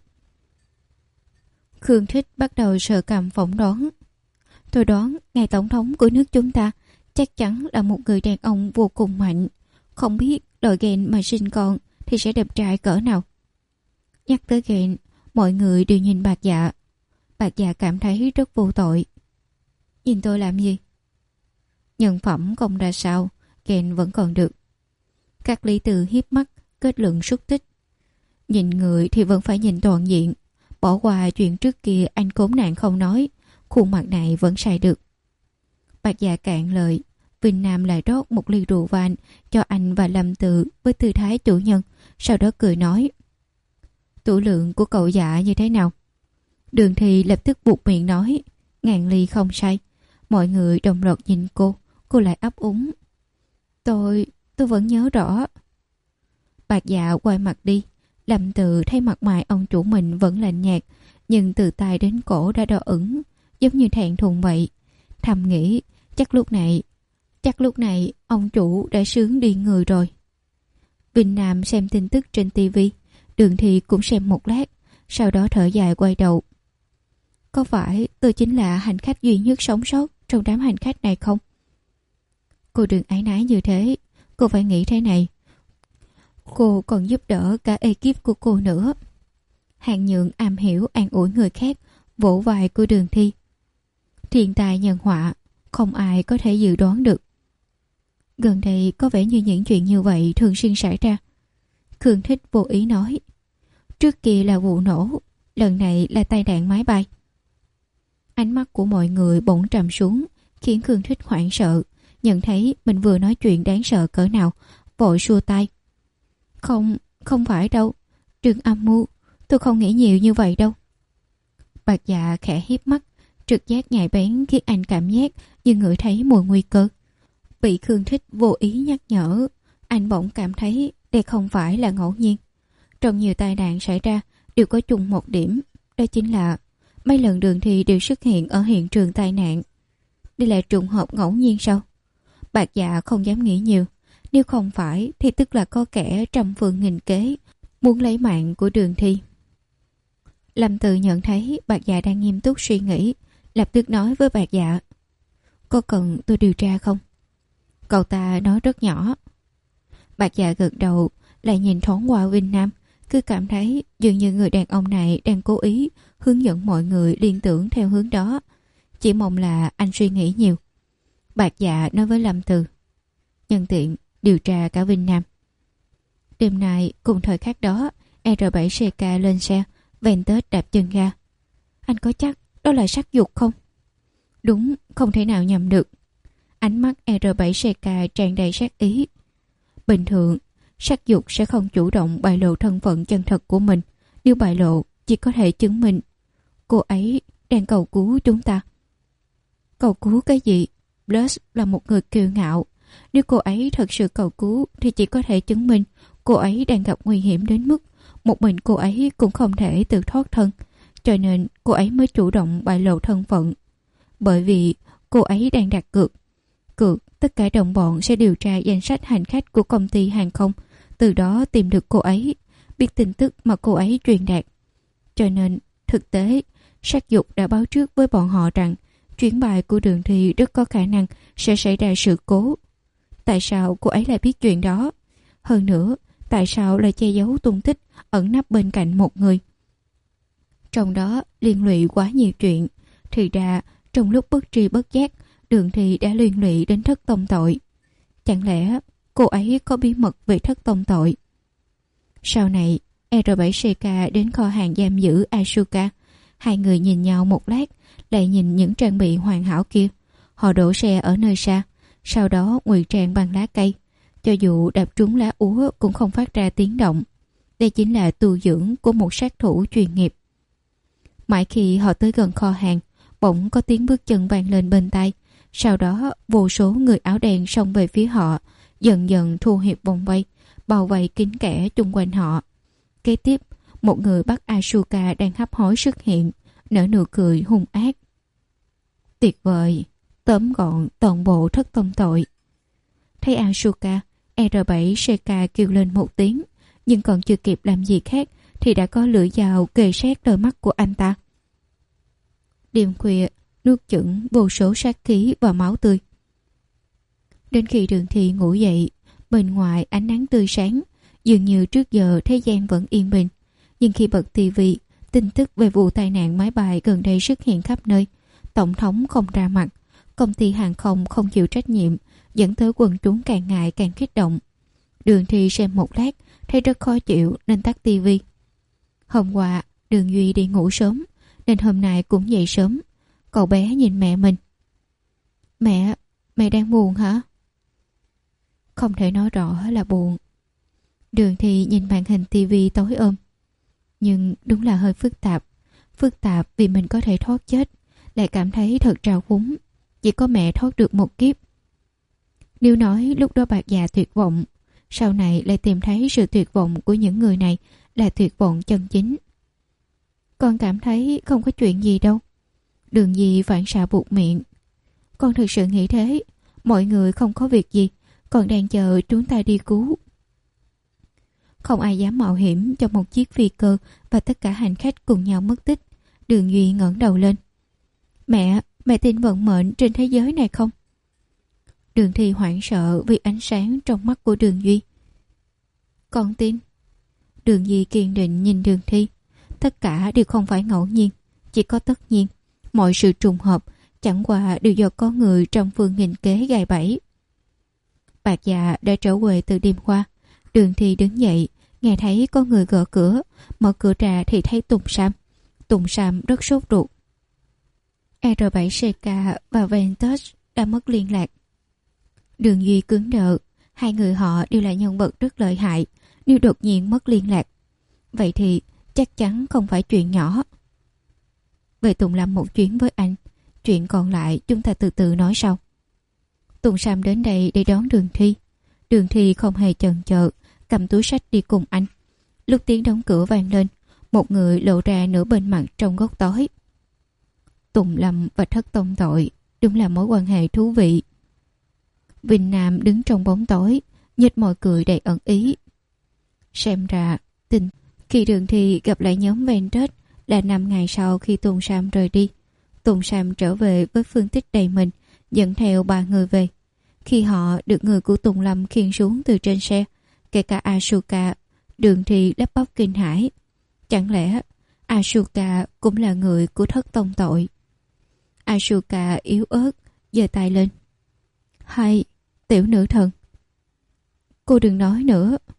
Khương Thích bắt đầu sờ cằm phỏng đoán. Tôi đoán ngài tổng thống của nước chúng ta chắc chắn là một người đàn ông vô cùng mạnh. Không biết lời ghen mà sinh con thì sẽ đẹp trai cỡ nào. Nhắc tới ghen, mọi người đều nhìn Bạc Dạ. Bạc Dạ cảm thấy rất vô tội. Nhìn tôi làm gì? Nhân phẩm không ra sao, ghen vẫn còn được. Các Lý Từ hiếp mắt, kết luận xúc tích. Nhìn người thì vẫn phải nhìn toàn diện. Bỏ qua chuyện trước kia anh khốn nạn không nói, khuôn mặt này vẫn xài được. Bạc Dạ cạn lời, Vinh Nam lại rót một ly rượu vang cho anh và Lâm Tự với tư thái chủ nhân, sau đó cười nói. Tủ lượng của cậu Dạ như thế nào? Đường Thì lập tức buộc miệng nói, ngàn ly không sai. Mọi người đồng loạt nhìn cô, cô lại ấp úng. Tôi, tôi vẫn nhớ rõ. Bạc Dạ quay mặt đi. Lâm Tự thấy mặt mày ông chủ mình vẫn lạnh nhạt, nhưng từ tai đến cổ đã đỏ ửng, giống như thẹn thùng vậy. Thầm nghĩ, chắc lúc này, chắc lúc này ông chủ đã sướng điên người rồi. Vinh Nam xem tin tức trên tivi, Đường Thì cũng xem một lát, sau đó thở dài quay đầu. Có phải tôi chính là hành khách duy nhất sống sót trong đám hành khách này không? Cô đừng áy náy như thế, cô phải nghĩ thế này. Cô còn giúp đỡ cả ekip của cô nữa. Hàng Nhượng am hiểu an ủi người khác, vỗ vai của Đường Thi. Thiên tài nhân họa, không ai có thể dự đoán được. Gần đây có vẻ như những chuyện như vậy thường xuyên xảy ra. Khương Thích vô ý nói. Trước kia là vụ nổ, lần này là tai nạn máy bay. Ánh mắt của mọi người bỗng trầm xuống, khiến Khương Thích hoảng sợ, nhận thấy mình vừa nói chuyện đáng sợ cỡ nào, vội xua tay. Không, không phải đâu. Đừng âm mưu, tôi không nghĩ nhiều như vậy đâu. Bạc Dạ khẽ hiếp mắt, trực giác nhạy bén khiến anh cảm giác như ngửi thấy mùi nguy cơ. Bị Khương Thích vô ý nhắc nhở, anh bỗng cảm thấy đây không phải là ngẫu nhiên. Trong nhiều tai nạn xảy ra đều có chung một điểm, đó chính là mấy lần Đường Thì đều xuất hiện ở hiện trường tai nạn. Đây là trùng hợp ngẫu nhiên sao? Bạc Dạ không dám nghĩ nhiều. Nếu không phải thì tức là có kẻ trăm phương nghìn kế muốn lấy mạng của Đường Thi. Lâm Tự nhận thấy Bạc Dạ đang nghiêm túc suy nghĩ, lập tức nói với Bạc Dạ. Có cần tôi điều tra không? Cậu ta nói rất nhỏ. Bạc Dạ gật đầu, lại nhìn thoáng qua Vinh Nam, cứ cảm thấy dường như người đàn ông này đang cố ý hướng dẫn mọi người liên tưởng theo hướng đó. Chỉ mong là anh suy nghĩ nhiều. Bạc Dạ nói với Lâm Từ. Nhân tiện điều tra cả Vinh Nam. Đêm nay cùng thời khắc đó, R bảy C K lên xe, Ventus đạp chân ga. Anh có chắc đó là sắc dục không? Đúng, không thể nào nhầm được. Ánh mắt R bảy C K tràn đầy sát ý. Bình thường, sắc dục sẽ không chủ động bại lộ thân phận chân thật của mình. Nếu bại lộ, chỉ có thể chứng minh cô ấy đang cầu cứu chúng ta. Cầu cứu cái gì? Blush là một người kiêu ngạo. Nếu cô ấy thật sự cầu cứu thì chỉ có thể chứng minh cô ấy đang gặp nguy hiểm đến mức một mình cô ấy cũng không thể tự thoát thân. Cho nên cô ấy mới chủ động bại lộ thân phận. Bởi vì cô ấy đang đặt cược. Cược tất cả đồng bọn sẽ điều tra danh sách hành khách của công ty hàng không, từ đó tìm được cô ấy, biết tin tức mà cô ấy truyền đạt. Cho nên thực tế, sắc dục đã báo trước với bọn họ rằng chuyến bay của Đường Thi rất có khả năng sẽ xảy ra sự cố. Tại sao cô ấy lại biết chuyện đó? Hơn nữa, tại sao lại che giấu tung tích, ẩn nấp bên cạnh một người? Trong đó liên lụy quá nhiều chuyện. Thì ra, trong lúc bất tri bất giác, Đường Thi đã liên lụy đến thất tông tội. Chẳng lẽ cô ấy có bí mật về thất tông tội? Sau này, R bảy C K đến kho hàng giam giữ Asuka. Hai người nhìn nhau một lát, lại nhìn những trang bị hoàn hảo kia. Họ đổ xe ở nơi xa, sau đó ngụy trang bằng lá cây. Cho dù đạp trúng lá úa cũng không phát ra tiếng động. Đây chính là tu dưỡng của một sát thủ chuyên nghiệp. Mãi khi họ tới gần kho hàng, bỗng có tiếng bước chân vang lên bên tai. Sau đó vô số người áo đen xông về phía họ, dần dần thu hẹp vòng vây, bao vây kín kẽ chung quanh họ. Kế tiếp, một người bắt Asuka đang hấp hối xuất hiện, nở nụ cười hung ác. Tuyệt vời, tóm gọn toàn bộ thất tông tội. Thấy Asuka, R bảy C K kêu lên một tiếng, nhưng còn chưa kịp làm gì khác thì đã có lưỡi dao kề sát đôi mắt của anh ta. Đêm khuya, nuốt chửng vô số sát khí và máu tươi. Đến khi Đường Thi ngủ dậy, bên ngoài ánh nắng tươi sáng, dường như trước giờ thế gian vẫn yên bình. Nhưng khi bật tivi, tin tức về vụ tai nạn máy bay gần đây xuất hiện khắp nơi. Tổng thống không ra mặt, công ty hàng không không chịu trách nhiệm, dẫn tới quần chúng càng ngày càng kích động. Đường Thi xem một lát, thấy rất khó chịu nên tắt tivi. Hôm qua, Đường Duy đi ngủ sớm, nên hôm nay cũng dậy sớm. Cậu bé nhìn mẹ mình. Mẹ, mẹ đang buồn hả? Không thể nói rõ là buồn. Đường Thi nhìn màn hình tivi tối ôm. Nhưng đúng là hơi phức tạp. Phức tạp vì mình có thể thoát chết, lại cảm thấy thật trào phúng. Chỉ có mẹ thoát được một kiếp. Nếu nói lúc đó Bạc Dạ tuyệt vọng, sau này lại tìm thấy sự tuyệt vọng của những người này là tuyệt vọng chân chính. Con cảm thấy không có chuyện gì đâu. Đường Di phản xạ buộc miệng. Con thực sự nghĩ thế. Mọi người không có việc gì, còn đang chờ chúng ta đi cứu. Không ai dám mạo hiểm cho một chiếc phi cơ và tất cả hành khách cùng nhau mất tích. Đường Duy ngẩng đầu lên. Mẹ, mẹ tin vận mệnh trên thế giới này không? Đường Thi hoảng sợ vì ánh sáng trong mắt của Đường Duy. Con tin. Đường Duy kiên định nhìn Đường Thi. Tất cả đều không phải ngẫu nhiên, chỉ có tất nhiên. Mọi sự trùng hợp chẳng qua đều do có người trong phương nghìn kế gài bẫy. Bạc Dạ đã trở về từ đêm qua. Đường Thi đứng dậy, nghe thấy có người gõ cửa, mở cửa ra thì thấy Tùng Sam. Tùng Sam rất sốt ruột. R bảy C K và Ventus đã mất liên lạc. Đường Duy cứng đờ. Hai người họ đều là nhân vật rất lợi hại. Nếu đột nhiên mất liên lạc, vậy thì chắc chắn không phải chuyện nhỏ. Về Tùng làm một chuyến với anh, chuyện còn lại chúng ta từ từ nói sau. Tùng Sam đến đây để đón Đường Thi. Đường Thi không hề chần chờ, cầm túi sách đi cùng anh. Lúc tiếng đóng cửa vang lên, một người lộ ra nửa bên mặt trong góc tối. Tùng Lâm và thất tông tội đúng là mối quan hệ thú vị. Vinh Nam đứng trong bóng tối, nhếch môi cười đầy ẩn ý. Xem ra tình khi Đường Thi gặp lại nhóm Ventus là năm ngày sau khi Tùng Sam rời đi. Tùng Sam trở về với phương tích đầy mình, dẫn theo ba người về. Khi họ được người của Tùng Lâm khiêng xuống từ trên xe, kể cả Asuka, Đường Thi lắp bắp kinh hãi. Chẳng lẽ Asuka cũng là người của thất tông tội? Asuka yếu ớt giơ tay lên. Hay, tiểu nữ thần. Cô đừng nói nữa.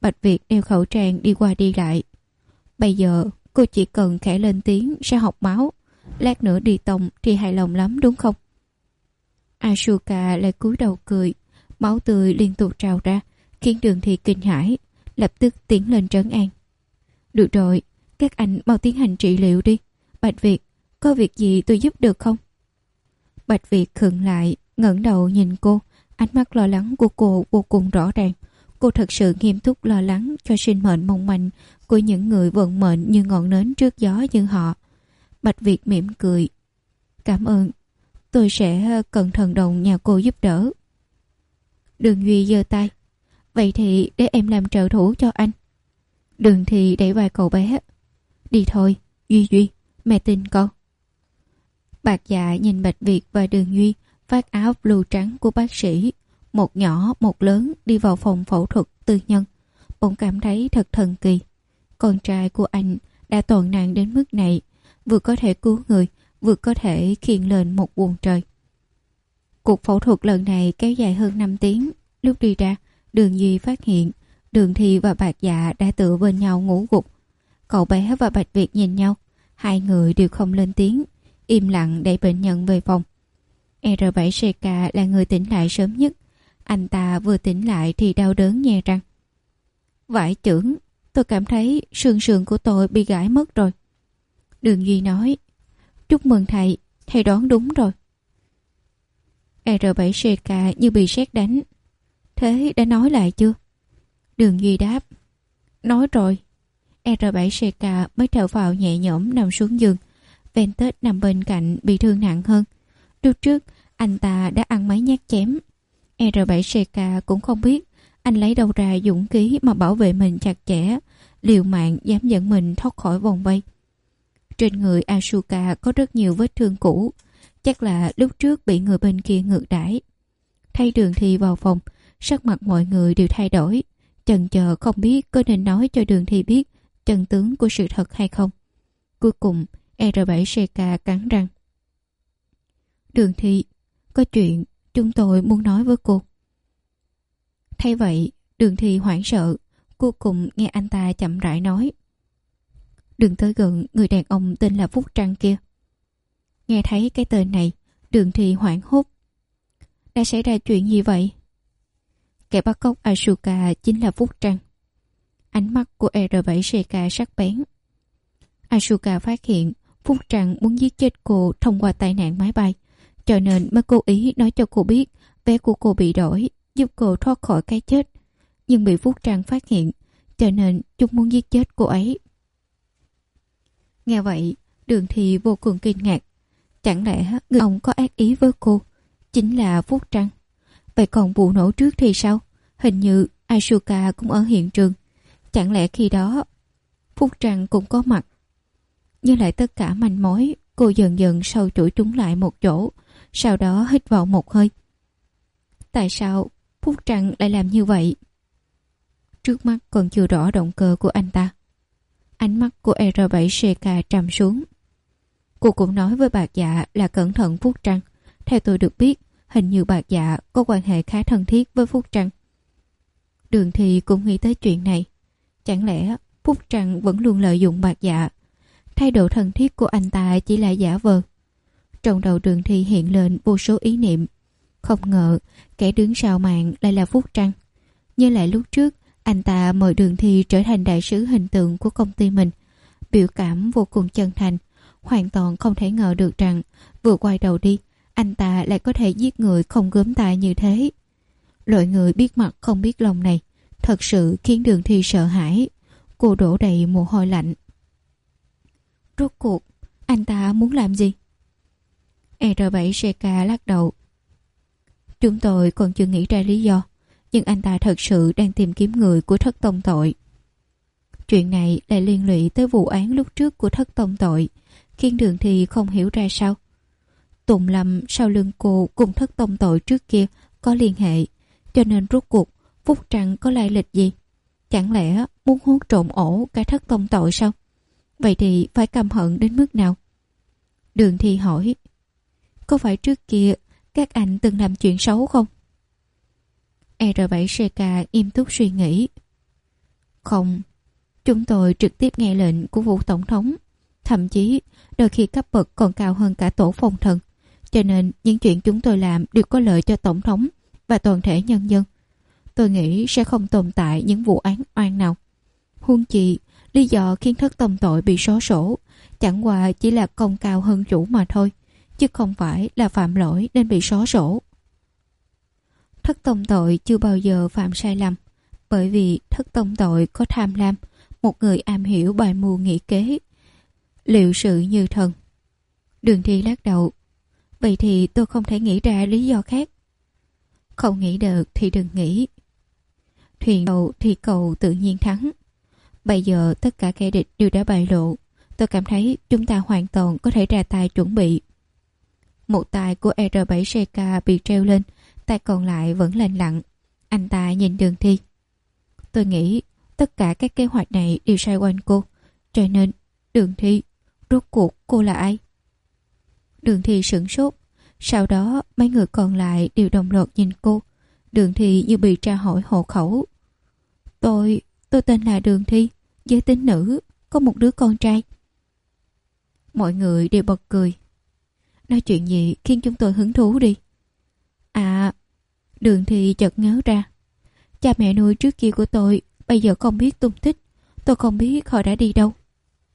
Bạch Việt đeo khẩu trang đi qua đi lại. Bây giờ cô chỉ cần khẽ lên tiếng sẽ học máu. Lát nữa đi tông thì hài lòng lắm đúng không? Asuka lại cúi đầu cười. Máu tươi liên tục trào ra, khiến Đường Thi kinh hãi, lập tức tiến lên trấn an. Được rồi, các anh mau tiến hành trị liệu đi. Bạch Việt, có việc gì tôi giúp được không? Bạch Việt khựng lại, ngẩng đầu nhìn cô. Ánh mắt lo lắng của cô vô cùng rõ ràng. Cô thật sự nghiêm túc lo lắng cho sinh mệnh mong manh của những người vận mệnh như ngọn nến trước gió như họ. Bạch Việt mỉm cười. Cảm ơn, tôi sẽ cần thần đồng nhà cô giúp đỡ. Đường Duy giơ tay. Vậy thì để em làm trợ thủ cho anh. Đường Thi đẩy vai cậu bé. Đi thôi, Duy Duy, mẹ tin con. Bạc Dạ nhìn Bạch Việt và Đường Duy vác áo blue trắng của bác sĩ, một nhỏ một lớn đi vào phòng phẫu thuật tư nhân. Bỗng cảm thấy thật thần kỳ. Con trai của anh đã toàn nạn đến mức này, vừa có thể cứu người, vừa có thể khiêng lên một vùng trời. Cuộc phẫu thuật lần này kéo dài hơn năm tiếng. Lúc đi ra, Đường Duy phát hiện Đường Thi và Bạc Dạ đã tựa bên nhau ngủ gục. Cậu bé và Bạch Việt nhìn nhau, hai người đều không lên tiếng, im lặng đẩy bệnh nhân về phòng. R bảy C K là người tỉnh lại sớm nhất. Anh ta vừa tỉnh lại thì đau đớn nhe răng. Vải chưởng, tôi cảm thấy xương sườn của tôi bị gãy mất rồi. Đường Duy nói. Chúc mừng thầy, thầy đoán đúng rồi. R bảy C K như bị sét đánh. Thế đã nói lại chưa? Đường Duy đáp. Nói rồi. R bảy C K mới thở phào nhẹ nhõm nằm xuống giường. Ventus nằm bên cạnh bị thương nặng hơn. Lúc trước anh ta đã ăn mấy nhát chém. R bảy C K cũng không biết anh lấy đâu ra dũng khí mà bảo vệ mình chặt chẽ, liều mạng dám dẫn mình thoát khỏi vòng vây. Trên người Asuka có rất nhiều vết thương cũ, chắc là lúc trước bị người bên kia ngược đãi. Thay Đường Thi vào phòng, sắc mặt mọi người đều thay đổi, chần chờ không biết có nên nói cho Đường Thi biết chân tướng của sự thật hay không. Cuối cùng R bảy C K cắn răng. Đường Thi, có chuyện chúng tôi muốn nói với cô. Thay vậy, Đường Thi hoảng sợ, cuối cùng nghe anh ta chậm rãi nói. Đừng tới gần người đàn ông tên là Phúc Trăng kia. Nghe thấy cái tên này, Đường Thi hoảng hốt. Đã xảy ra chuyện gì vậy? Kẻ bắt cóc Asuka chính là Phúc Trăng. Ánh mắt của R bảy C K sắc bén. Asuka phát hiện Phúc Trăng muốn giết chết cô thông qua tai nạn máy bay, cho nên mới cố ý nói cho cô biết vé của cô bị đổi, giúp cô thoát khỏi cái chết. Nhưng bị Phúc Trăng phát hiện, cho nên chúng muốn giết chết cô ấy. Nghe vậy, Đường Thi vô cùng kinh ngạc. Chẳng lẽ người ông có ác ý với cô chính là Phúc Trăng? Vậy còn vụ nổ trước thì sao? Hình như Asuka cũng ở hiện trường. Chẳng lẽ khi đó Phúc Trăng cũng có mặt? Như lại tất cả manh mối, cô dần dần sâu chuỗi chúng lại một chỗ, sau đó hít vào một hơi. Tại sao Phúc Trăng lại làm như vậy? Trước mắt còn chưa rõ động cơ của anh ta. Ánh mắt của R bảy C K trầm xuống. Cô cũng nói với Bạc Dạ là cẩn thận Phúc Trăng. Theo tôi được biết, hình như Bạc Dạ có quan hệ khá thân thiết với Phúc Trăng. Đường Thi cũng nghĩ tới chuyện này. Chẳng lẽ Phúc Trăng vẫn luôn lợi dụng Bạc Dạ? Thái độ thân thiết của anh ta chỉ là giả vờ. Trong đầu Đường Thi hiện lên vô số ý niệm. Không ngờ kẻ đứng sau màn lại là Phúc Trăng. Như lại lúc trước, anh ta mời Đường Thi trở thành đại sứ hình tượng của công ty mình. Biểu cảm vô cùng chân thành. Hoàn toàn không thể ngờ được rằng vừa quay đầu đi, anh ta lại có thể giết người không gớm tay như thế. Loại người biết mặt không biết lòng này thật sự khiến Đường Thi sợ hãi. Cô đổ đầy mồ hôi lạnh. Rốt cuộc anh ta muốn làm gì? R bảy C K lắc đầu. Chúng tôi còn chưa nghĩ ra lý do, nhưng anh ta thật sự đang tìm kiếm người của Thất Tông Tội. Chuyện này lại liên lụy tới vụ án lúc trước của Thất Tông Tội, khiến Đường Thi không hiểu ra sao. Tùng Lâm sau lưng cô cùng Thất Tông Tội trước kia có liên hệ, cho nên rốt cuộc Phúc Trăng có lai lịch gì? Chẳng lẽ muốn hốt trộn ổ cả Thất Tông Tội sao? Vậy thì phải căm hận đến mức nào? Đường Thi hỏi. Có phải trước kia các anh từng làm chuyện xấu không? R bảy C K nghiêm túc suy nghĩ. Không, chúng tôi trực tiếp nghe lệnh của Vũ Tổng thống. Thậm chí, đôi khi cấp bậc còn cao hơn cả tổ phong thần. Cho nên, những chuyện chúng tôi làm đều có lợi cho Tổng thống và toàn thể nhân dân. Tôi nghĩ sẽ không tồn tại những vụ án oan nào. Huống chi, lý do khiến thất tông tội bị xóa sổ chẳng qua chỉ là công cao hơn chủ mà thôi, chứ không phải là phạm lỗi nên bị xóa sổ. Thất tông tội chưa bao giờ phạm sai lầm, bởi vì thất tông tội có tham lam, một người am hiểu bài mưu nghị kế, liệu sự như thần. Đường Thi lắc đầu. Vậy thì tôi không thể nghĩ ra lý do khác. Không nghĩ được thì đừng nghĩ. Thuyền đầu thì cầu tự nhiên thắng. Bây giờ tất cả kẻ địch đều đã bại lộ. Tôi cảm thấy chúng ta hoàn toàn có thể ra tay chuẩn bị. Một tay của R bảy C K bị treo lên, tay còn lại vẫn lành lặng. Anh ta nhìn Đường Thi. Tôi nghĩ tất cả các kế hoạch này đều xoay quanh cô. Cho nên, Đường Thi, rốt cuộc cô là ai? Đường Thi sửng sốt. Sau đó mấy người còn lại đều đồng loạt nhìn cô. Đường Thi như bị tra hỏi hộ khẩu. Tôi, tôi tên là Đường Thi, giới tính nữ, có một đứa con trai. Mọi người đều bật cười. Nói chuyện gì khiến chúng tôi hứng thú đi. À, Đường Thi chợt nhớ ra. Cha mẹ nuôi trước kia của tôi bây giờ không biết tung tích. Tôi không biết họ đã đi đâu.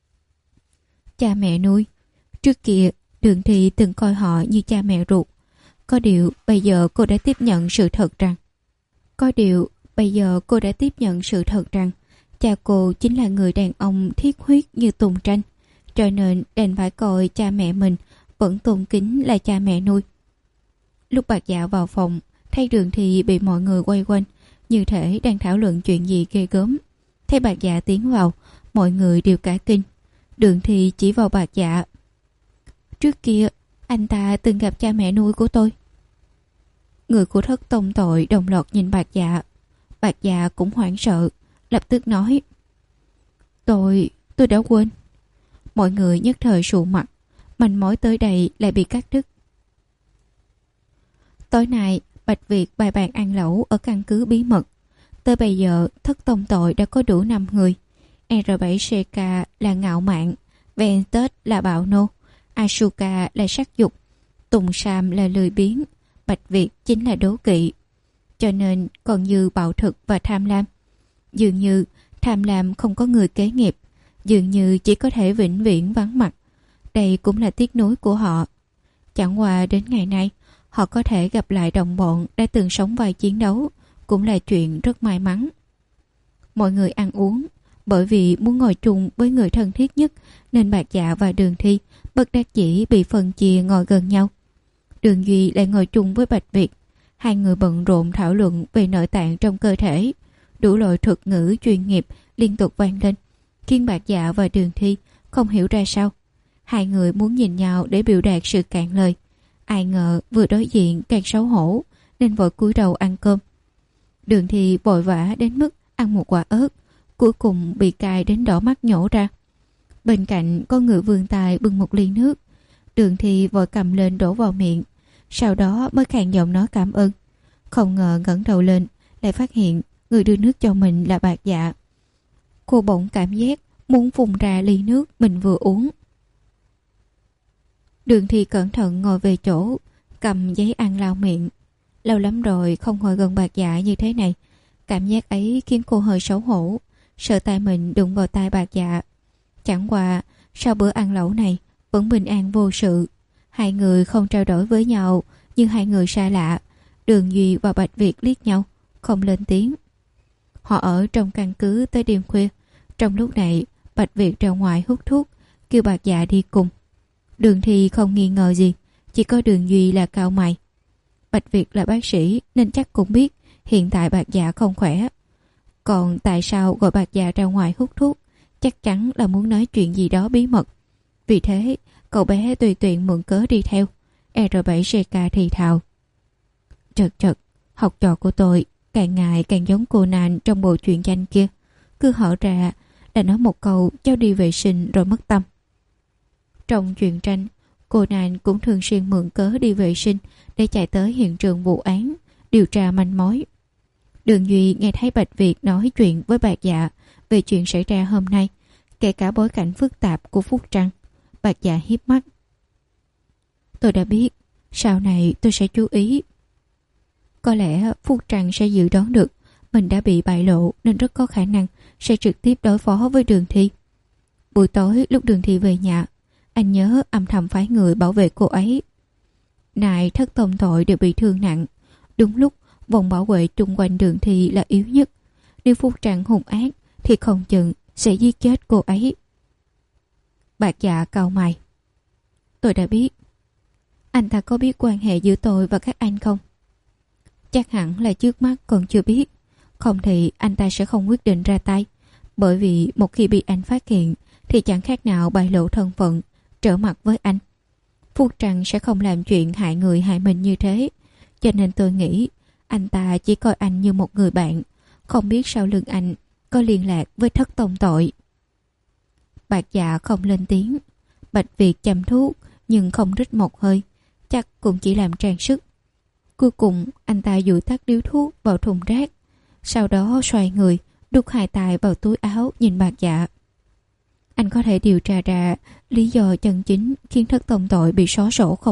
Cha mẹ nuôi. Trước kia Đường Thi từng coi họ như cha mẹ ruột. Có điều bây giờ cô đã tiếp nhận sự thật rằng Có điều bây giờ cô đã tiếp nhận sự thật rằng cha cô chính là người đàn ông thiết huyết như Tùng Tranh. Cho nên đành phải coi cha mẹ mình vẫn tôn kính là cha mẹ nuôi. Lúc Bạc Dạ vào phòng, thấy Đường Thi bị mọi người quay quanh, như thể đang thảo luận chuyện gì ghê gớm. Thấy Bạc Dạ tiến vào, mọi người đều cả kinh. Đường Thi chỉ vào Bạc Dạ. Trước kia, anh ta từng gặp cha mẹ nuôi của tôi. Người của thất tông tội đồng loạt nhìn Bạc Dạ. Bạc Dạ cũng hoảng sợ, lập tức nói. Tôi, tôi đã quên. Mọi người nhất thời sụ mặt, manh mối tới đây lại bị cắt đứt. Tối nay, Bạch Việt bài bàn ăn lẩu ở căn cứ bí mật. Tới bây giờ, thất tông tội đã có đủ năm người. R bảy C K là ngạo mạn, Ventus là bạo nô, Asuka là sắc dục, Tùng Sam là lười biếng, Bạch Việt chính là đố kỵ. Cho nên còn như bạo thực và tham lam. Dường như tham lam không có người kế nghiệp, dường như chỉ có thể vĩnh viễn vắng mặt. Đây cũng là tiếc nuối của họ. Chẳng qua đến ngày nay, họ có thể gặp lại đồng bọn đã từng sống vai chiến đấu, cũng là chuyện rất may mắn. Mọi người ăn uống, bởi vì muốn ngồi chung với người thân thiết nhất, nên Bạc Dạ và Đường Thi bất đắc dĩ bị phân chia ngồi gần nhau. Đường Duy lại ngồi chung với Bạch Việt. Hai người bận rộn thảo luận về nội tạng trong cơ thể. Đủ loại thuật ngữ chuyên nghiệp liên tục vang lên, khiến Bạc Dạ và Đường Thi không hiểu ra sao. Hai người muốn nhìn nhau để biểu đạt sự cạn lời. Ai ngờ vừa đối diện càng xấu hổ, nên vội cúi đầu ăn cơm. Đường Thi vội vã đến mức ăn một quả ớt, cuối cùng bị cay đến đỏ mắt nhổ ra. Bên cạnh có người vươn tay bưng một ly nước. Đường Thi vội cầm lên đổ vào miệng, sau đó mới khàn giọng nói cảm ơn. Không ngờ ngẩng đầu lên lại phát hiện người đưa nước cho mình là Bạc Dạ. Cô bỗng cảm giác muốn phun ra ly nước mình vừa uống. Đường Thi cẩn thận ngồi về chỗ, cầm giấy ăn lau miệng. Lâu lắm rồi không ngồi gần Bạc Dạ như thế này. Cảm giác ấy khiến cô hơi xấu hổ, sợ tay mình đụng vào tay Bạc Dạ. Chẳng qua sau bữa ăn lẩu này vẫn bình an vô sự. Hai người không trao đổi với nhau như hai người xa lạ. Đường Duy và Bạch Việt liếc nhau, không lên tiếng. Họ ở trong căn cứ tới đêm khuya. Trong lúc này Bạch Việt ra ngoài hút thuốc, kêu Bạc Dạ đi cùng. Đường Thi không nghi ngờ gì, chỉ có Đường Duy là cau mày. Bạch Việt là bác sĩ nên chắc cũng biết hiện tại Bạc Dạ không khỏe. Còn tại sao gọi Bạc Dạ ra ngoài hút thuốc? Chắc chắn là muốn nói chuyện gì đó bí mật. Vì thế cậu bé tùy tiện mượn cớ đi theo. R bảy C K thì thào. Chật chật, học trò của tôi càng ngày càng giống Conan trong bộ truyện tranh kia. Cứ hở ra là nói một câu cháu đi vệ sinh rồi mất tâm. Trong truyện tranh, Conan cũng thường xuyên mượn cớ đi vệ sinh để chạy tới hiện trường vụ án, điều tra manh mối. Đường Duy nghe thấy Bạch Việt nói chuyện với Bạc Dạ, về chuyện xảy ra hôm nay, kể cả bối cảnh phức tạp của Phúc Trăng. Bạc Dạ hiếp mắt. Tôi đã biết, sau này tôi sẽ chú ý. Có lẽ Phúc Trăng sẽ dự đoán được mình đã bị bại lộ nên rất có khả năng sẽ trực tiếp đối phó với Đường Thi. Buổi tối lúc Đường Thi về nhà, anh nhớ âm thầm phái người bảo vệ cô ấy. Nại thất tông tội đều bị thương nặng. Đúng lúc vòng bảo vệ chung quanh Đường Thi là yếu nhất. Nếu Phúc Trăng hung ác thì không chừng sẽ giết chết cô ấy. Bạc Dạ cau mày. Tôi đã biết. Anh ta có biết quan hệ giữa tôi và các anh không? Chắc hẳn là trước mắt còn chưa biết. Không thì anh ta sẽ không quyết định ra tay. Bởi vì một khi bị anh phát hiện thì chẳng khác nào bại lộ thân phận, trở mặt với anh. Phúc Trăng sẽ không làm chuyện hại người hại mình như thế. Cho nên tôi nghĩ anh ta chỉ coi anh như một người bạn, không biết sau lưng anh có liên lạc với thất tông tội. Bạc Dạ không lên tiếng. Bạch Việt chăm thuốc nhưng không rít một hơi, chắc cũng chỉ làm trang sức. Cuối cùng anh ta dụi tắt điếu thuốc vào thùng rác, sau đó xoay người đút hai tay vào túi áo nhìn Bạc Dạ. Anh có thể điều tra ra lý do chân chính khiến thất tông tội bị xóa sổ không?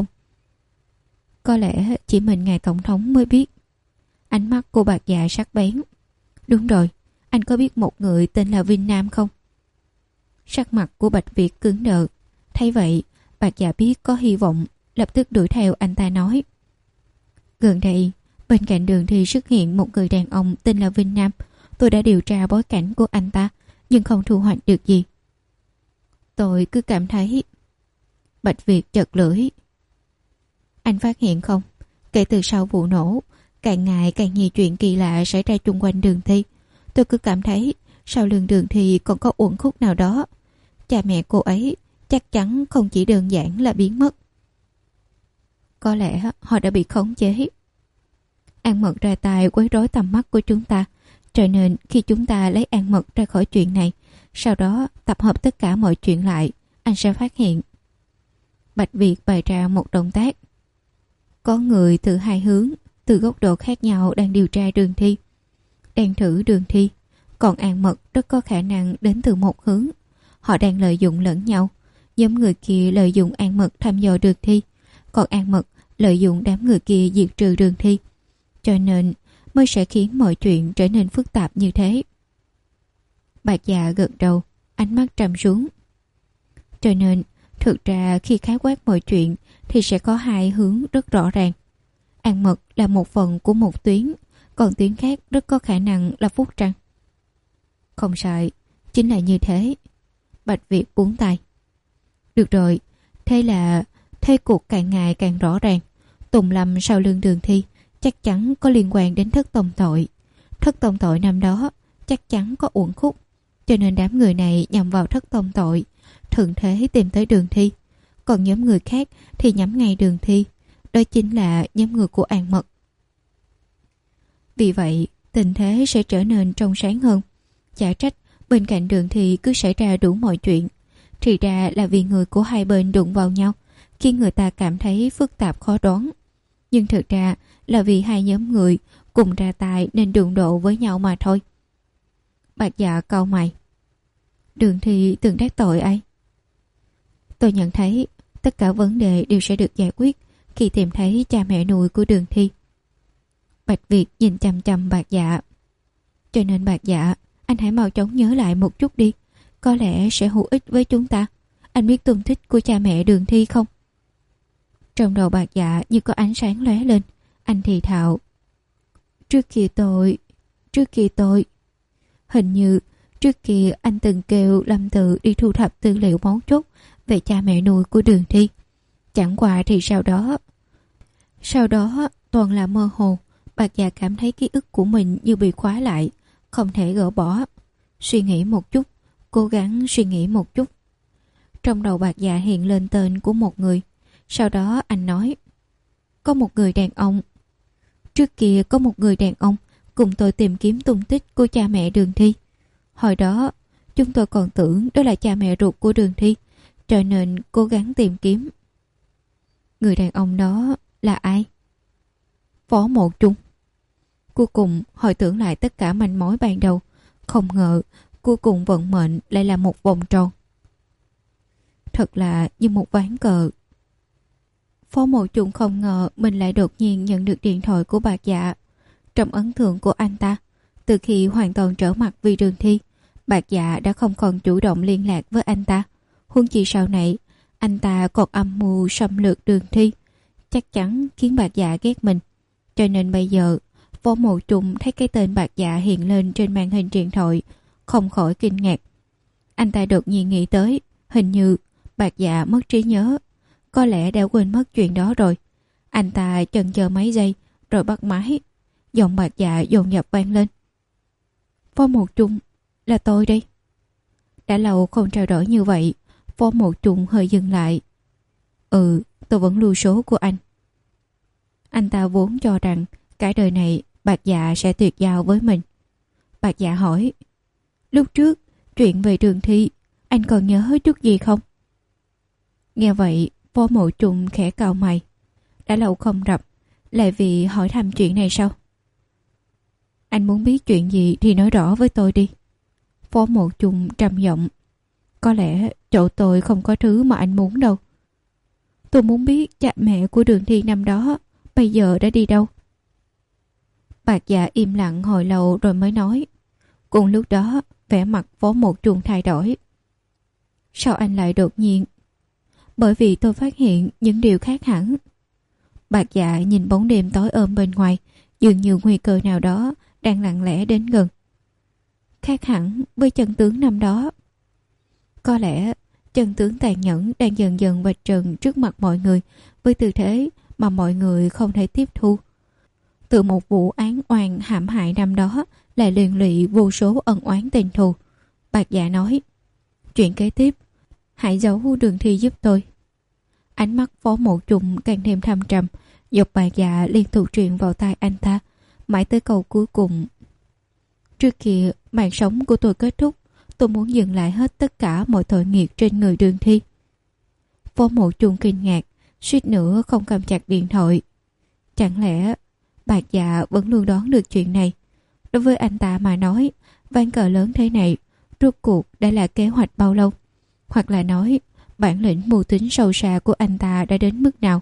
Có lẽ chỉ mình ngài tổng thống mới biết. Ánh mắt của Bạc Dạ sắc bén. Đúng rồi, anh có biết một người tên là Vinh Nam không? Sắc mặt của Bạch Việt cứng đờ. Thấy vậy, Bạc Dạ biết có hy vọng, lập tức đuổi theo anh ta nói. Gần đây, bên cạnh Đường Thi xuất hiện một người đàn ông tên là Vinh Nam. Tôi đã điều tra bối cảnh của anh ta, nhưng không thu hoạch được gì. Tôi cứ cảm thấy... Bạch Việt chật lưỡi. Anh phát hiện không? Kể từ sau vụ nổ, càng ngày càng nhiều chuyện kỳ lạ xảy ra chung quanh Đường Thi. Tôi cứ cảm thấy sau lưng Đường Thi còn có uẩn khúc nào đó. Cha mẹ cô ấy chắc chắn không chỉ đơn giản là biến mất. Có lẽ họ đã bị khống chế. An Mật ra tay quấy rối tầm mắt của chúng ta, cho nên khi chúng ta lấy An Mật ra khỏi chuyện này, sau đó tập hợp tất cả mọi chuyện lại, anh sẽ phát hiện. Bạch Việt bày ra một động tác. Có người từ hai hướng, từ góc độ khác nhau đang điều tra Đường Thi, đang thử Đường Thi. Còn An Mật rất có khả năng đến từ một hướng. Họ đang lợi dụng lẫn nhau. Nhóm người kia lợi dụng An Mật thăm dò Đường Thi, còn An Mật lợi dụng đám người kia diệt trừ Đường Thi. Cho nên mới sẽ khiến mọi chuyện trở nên phức tạp như thế. Bạc Dạ gật đầu, ánh mắt trầm xuống. Cho nên thực ra khi khái quát mọi chuyện thì sẽ có hai hướng rất rõ ràng. An Mật là một phần của một tuyến, còn tuyến khác rất có khả năng là Phúc Trăng. Không sai, chính là như thế. Bạch Việt buông tay. Được rồi, thế là thế cuộc càng ngày càng rõ ràng. Tùng Lâm sau lưng Đường Thi chắc chắn có liên quan đến thất tông tội. Thất tông tội năm đó chắc chắn có uẩn khúc, cho nên đám người này nhằm vào thất tông tội, thuận thế tìm tới Đường Thi. Còn nhóm người khác thì nhắm ngay Đường Thi, đó chính là nhóm người của An Mật. Vì vậy tình thế sẽ trở nên trong sáng hơn. Chả trách bên cạnh Đường Thi cứ xảy ra đủ mọi chuyện. Thì ra là vì người của hai bên đụng vào nhau, khiến người ta cảm thấy phức tạp khó đoán. Nhưng thực ra là vì hai nhóm người cùng ra tay nên đụng độ với nhau mà thôi. Bạc Dạ cau mày. Đường Thi từng đắc tội ai? Tôi nhận thấy tất cả vấn đề đều sẽ được giải quyết khi tìm thấy cha mẹ nuôi của Đường Thi. Bạch Việt nhìn chằm chằm Bạc Dạ. Cho nên Bạc Dạ, anh hãy mau chóng nhớ lại một chút đi. Có lẽ sẽ hữu ích với chúng ta. Anh biết tung tích của cha mẹ Đường Thi không? Trong đầu Bạc Dạ như có ánh sáng lóe lên. Anh thì thào. Trước kia tôi... Trước kia tôi... Hình như trước kia anh từng kêu Lâm Tự đi thu thập tư liệu mấu chốt về cha mẹ nuôi của Đường Thi. Chẳng qua thì sau đó... Sau đó toàn là mơ hồ. Bạc Dạ cảm thấy ký ức của mình như bị khóa lại, không thể gỡ bỏ. Suy nghĩ một chút, cố gắng suy nghĩ một chút. Trong đầu Bạc Dạ hiện lên tên của một người. Sau đó anh nói, có một người đàn ông. Trước kia có một người đàn ông cùng tôi tìm kiếm tung tích của cha mẹ Đường Thi. Hồi đó chúng tôi còn tưởng đó là cha mẹ ruột của Đường Thi, cho nên cố gắng tìm kiếm. Người đàn ông đó là ai? Phó Mộ Trung. Cuối cùng hồi tưởng lại tất cả manh mối ban đầu, không ngờ Cuối cùng vận mệnh lại là một vòng tròn. Thật là như một ván cờ. Phó Mộ Trùng không ngờ mình lại đột nhiên nhận được điện thoại của Bạc Dạ. Trong ấn tượng của anh ta, từ khi hoàn toàn trở mặt vì Đường Thi, Bạc Dạ đã không còn chủ động liên lạc với anh ta. Huống chi sau này, anh ta còn âm mưu xâm lược Đường Thi, chắc chắn khiến Bạc Dạ ghét mình. Cho nên bây giờ, Phó Mộ Trùng thấy cái tên Bạc Dạ hiện lên trên màn hình điện thoại, không khỏi kinh ngạc. Anh ta đột nhiên nghĩ tới, hình như Bạc Dạ mất trí nhớ, có lẽ đã quên mất chuyện đó rồi. Anh ta chần chờ mấy giây rồi bắt máy. Giọng Bạc Dạ dồn dập vang lên. Phó Mộ Trùng, là tôi đây. Đã lâu không trao đổi như vậy, Phó Mộ Trùng hơi dừng lại. Ừ, tôi vẫn lưu số của anh. Anh ta vốn cho rằng cả đời này Bạc Dạ sẽ tuyệt giao với mình. Bạc Dạ hỏi, lúc trước chuyện về Đường Thi anh còn nhớ chút gì không? Nghe vậy, Phó Mộ Trùng khẽ cau mày. Đã lâu không gặp, lại vì hỏi thăm chuyện này sao? Anh muốn biết chuyện gì thì nói rõ với tôi đi. Phó Mộ Trùng trầm giọng. Có lẽ chỗ tôi không có thứ mà anh muốn đâu. Tôi muốn biết cha mẹ của Đường Thi năm đó bây giờ đã đi đâu. Bạc Dạ im lặng hồi lâu rồi mới nói. Cùng lúc đó, vẻ mặt Phó Mộ Trùng thay đổi. Sao anh lại đột nhiên? Bởi vì tôi phát hiện những điều khác hẳn. Bạc Dạ nhìn bóng đêm tối ôm bên ngoài, dường như nguy cơ nào đó đang lặng lẽ đến gần. Khác hẳn với chân tướng năm đó. Có lẽ chân tướng tàn nhẫn đang dần dần vạch trần trước mặt mọi người với tư thế mà mọi người không thể tiếp thu. Từ một vụ án oan hãm hại năm đó lại liên lụy vô số ân oán tình thù. Bạc Dạ nói, chuyện kế tiếp hãy giấu Đường Thi giúp tôi. Ánh mắt Phó Mộ Trùng càng thêm thâm trầm, giọng Bạc Dạ liên tục truyền vào tai anh ta, mãi tới câu cuối cùng. Trước kia mạng sống của tôi kết thúc, tôi muốn dừng lại hết tất cả mọi tội nghiệp trên người Đường Thi. Phó Mộ Trùng kinh ngạc, suýt nữa không cầm chặt điện thoại. Chẳng lẽ Bạc Dạ vẫn luôn đoán được chuyện này? Đối với anh ta mà nói, ván cờ lớn thế này rốt cuộc đã là kế hoạch bao lâu? Hoặc là nói, bản lĩnh mưu tính sâu xa của anh ta đã đến mức nào?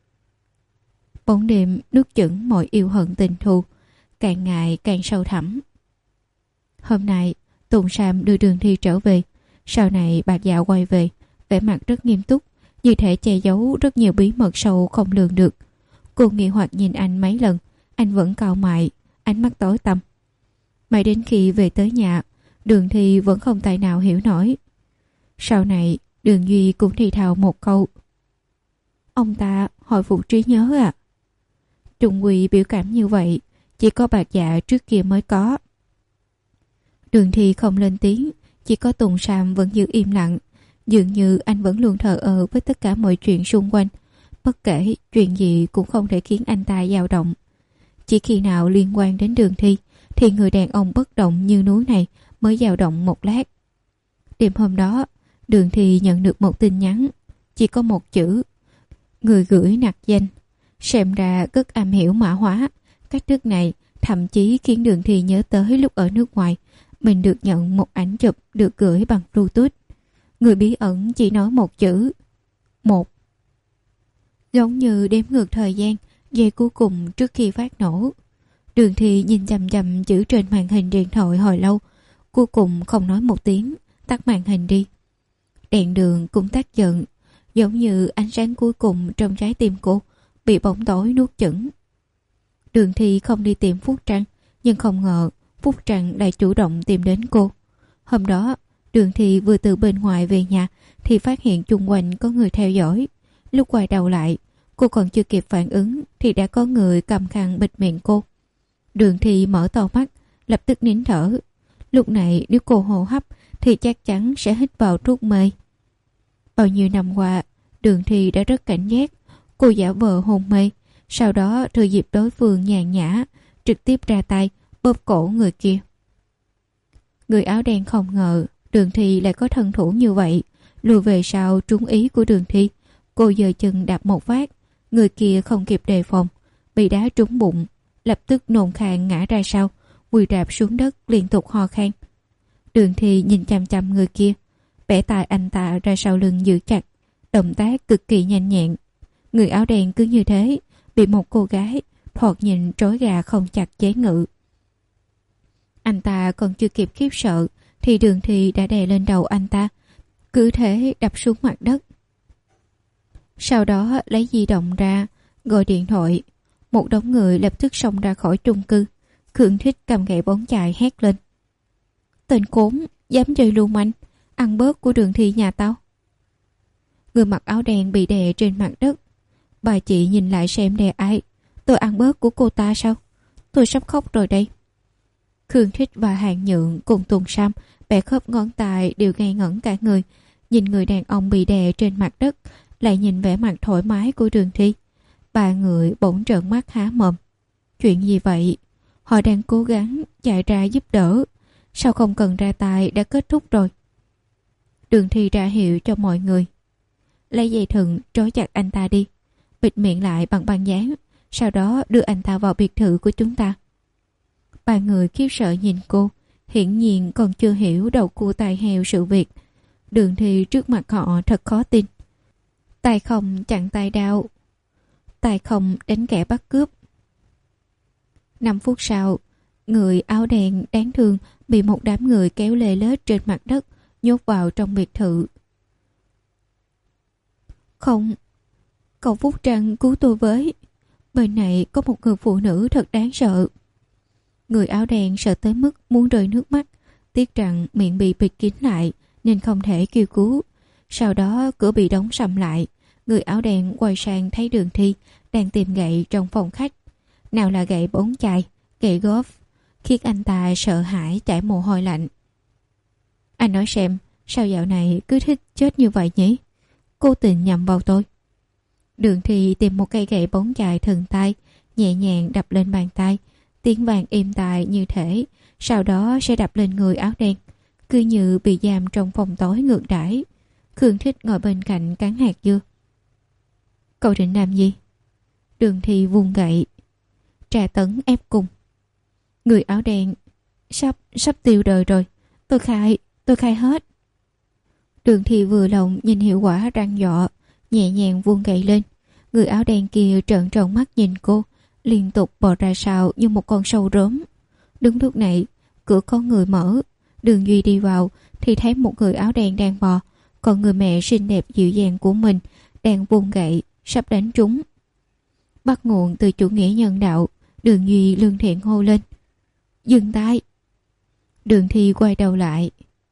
Bóng đêm nuốt chửng mọi yêu hận tình thù, càng ngày càng sâu thẳm. Hôm nay, Tùng Sam đưa Đường Thi trở về. Sau này Bạc Dạ quay về, vẻ mặt rất nghiêm túc, như thể che giấu rất nhiều bí mật sâu không lường được. Cô nghi hoặc nhìn anh mấy lần, anh vẫn cau mày, ánh mắt tối tăm. Mãi đến khi về tới nhà, Đường Thi vẫn không tài nào hiểu nổi. Sau này, Đường Duy cũng thì thào một câu. Ông ta hồi phục trí nhớ à? Trung Quy biểu cảm như vậy, chỉ có Bạc Dạ trước kia mới có. Đường Thi không lên tiếng, chỉ có Tùng Sam vẫn giữ im lặng. Dường như anh vẫn luôn thờ ơ với tất cả mọi chuyện xung quanh. Bất kể chuyện gì cũng không thể khiến anh ta dao động. Chỉ khi nào liên quan đến Đường Thi, thì người đàn ông bất động như núi này mới dao động một lát. Đêm hôm đó, Đường Thi nhận được một tin nhắn, chỉ có một chữ. Người gửi nặc danh. Xem ra rất am hiểu mã hóa. Cách thức này thậm chí khiến Đường Thi nhớ tới lúc ở nước ngoài, mình được nhận một ảnh chụp được gửi bằng Bluetooth. Người bí ẩn chỉ nói một chữ. Một. Giống như đếm ngược thời gian, giây cuối cùng trước khi phát nổ. Đường Thi nhìn chằm chằm chữ trên màn hình điện thoại hồi lâu, cuối cùng không nói một tiếng, tắt màn hình đi. Đèn đường cũng tắt dần, giống như ánh sáng cuối cùng trong trái tim cô bị bóng tối nuốt chửng. Đường Thi không đi tìm Phúc Trăng, nhưng không ngờ Phúc Trăng lại chủ động tìm đến cô. Hôm đó, Đường Thi vừa từ bên ngoài về nhà thì phát hiện chung quanh có người theo dõi. Lúc quay đầu lại, cô còn chưa kịp phản ứng thì đã có người cầm khăn bịt miệng cô. Đường Thi mở to mắt, lập tức nín thở. Lúc này nếu cô hô hấp thì chắc chắn sẽ hít vào thuốc mê. Bao nhiêu năm qua, Đường Thi đã rất cảnh giác. Cô giả vờ hôn mê, sau đó thừa dịp đối phương nhàn nhã, trực tiếp ra tay bóp cổ người kia. Người áo đen không ngờ Đường Thi lại có thân thủ như vậy, lùi về sau trúng ý của Đường Thi. Cô giơ chân đạp một phát, người kia không kịp đề phòng, bị đá trúng bụng, lập tức nôn khan ngã ra sau, quỳ rạp xuống đất liên tục ho khan. Đường Thi nhìn chằm chằm người kia, bẻ tay anh ta ra sau lưng giữ chặt, động tác cực kỳ nhanh nhẹn. Người áo đen cứ như thế bị một cô gái thoạt nhìn trói gà không chặt chế ngự. Anh ta còn chưa kịp khiếp sợ thì Đường Thi đã đè lên đầu anh ta, cứ thế đập xuống mặt đất. Sau đó lấy di động ra gọi điện thoại. Một đống người lập tức xông ra khỏi chung cư. Khương Thích cầm gậy bóng chày hét lên: Tên khốn, dám chơi lưu manh, ăn bớt của Đường Thi nhà tao. Người mặc áo đen bị đè trên mặt đất. Bà chị nhìn lại xem đè ai. Tôi ăn bớt của cô ta sao? Tôi sắp khóc rồi đây. Khương Thích và Hàng Nhượng cùng Tùng Sam bẻ khớp ngón tay đều ngây ngẩn cả người. Nhìn người đàn ông bị đè trên mặt đất, lại nhìn vẻ mặt thoải mái của Đường Thi. Ba người bỗng trợn mắt há mồm. Chuyện gì vậy? Họ đang cố gắng chạy ra giúp đỡ, sao không cần ra tay đã kết thúc rồi? Đường Thi ra hiệu cho mọi người: lấy dây thừng trói chặt anh ta đi, bịt miệng lại bằng băng dán, sau đó đưa anh ta vào biệt thự của chúng ta. Ba người khiếp sợ nhìn cô, hiển nhiên còn chưa hiểu đầu cua tai heo sự việc. Đường Thi trước mặt họ thật khó tin. Tay không chặn tay đao, tay không đánh kẻ bắt cướp. Năm phút sau, người áo đen đáng thương bị một đám người kéo lê lết trên mặt đất, nhốt vào trong biệt thự. Không, cậu Phúc Trăng cứu tôi với. Bên này có một người phụ nữ thật đáng sợ. Người áo đen sợ tới mức muốn rơi nước mắt, tiếc rằng miệng bị bịt kín lại nên không thể kêu cứu. Sau đó cửa bị đóng sầm lại. Người áo đen quay sang thấy Đường Thi đang tìm gậy trong phòng khách. Nào là gậy bóng chày, gậy golf, khiến anh ta sợ hãi chảy mồ hôi lạnh. Anh nói xem, sao dạo này cứ thích chết như vậy nhỉ? Cố tình nhầm vào tôi. Đường Thi tìm một cây gậy bóng chày thần tay, nhẹ nhàng đập lên bàn tay, tiếng vàng êm tai như thể sau đó sẽ đập lên người áo đen, cứ như bị giam trong phòng tối ngược đãi. Khương Thích ngồi bên cạnh cắn hạt dưa. Cậu định làm gì? Đường Thi vung gậy. Trà tấn ép cùng. Người áo đen: Sắp, sắp tiêu đời rồi. Tôi khai, tôi khai hết. Đường Thi vừa lòng nhìn hiệu quả răng dọ, nhẹ nhàng vung gậy lên. Người áo đen kia trợn tròn mắt nhìn cô, liên tục bò ra sau như một con sâu rốm. Đúng lúc này, cửa có người mở. Đường Duy đi vào thì thấy một người áo đen đang bò, còn người mẹ xinh đẹp dịu dàng của mình đang vung gậy sắp đánh trúng. Bắt nguồn từ chủ nghĩa nhân đạo, Đường Duy lương thiện hô lên: Dừng tay! Đường Thi quay đầu lại.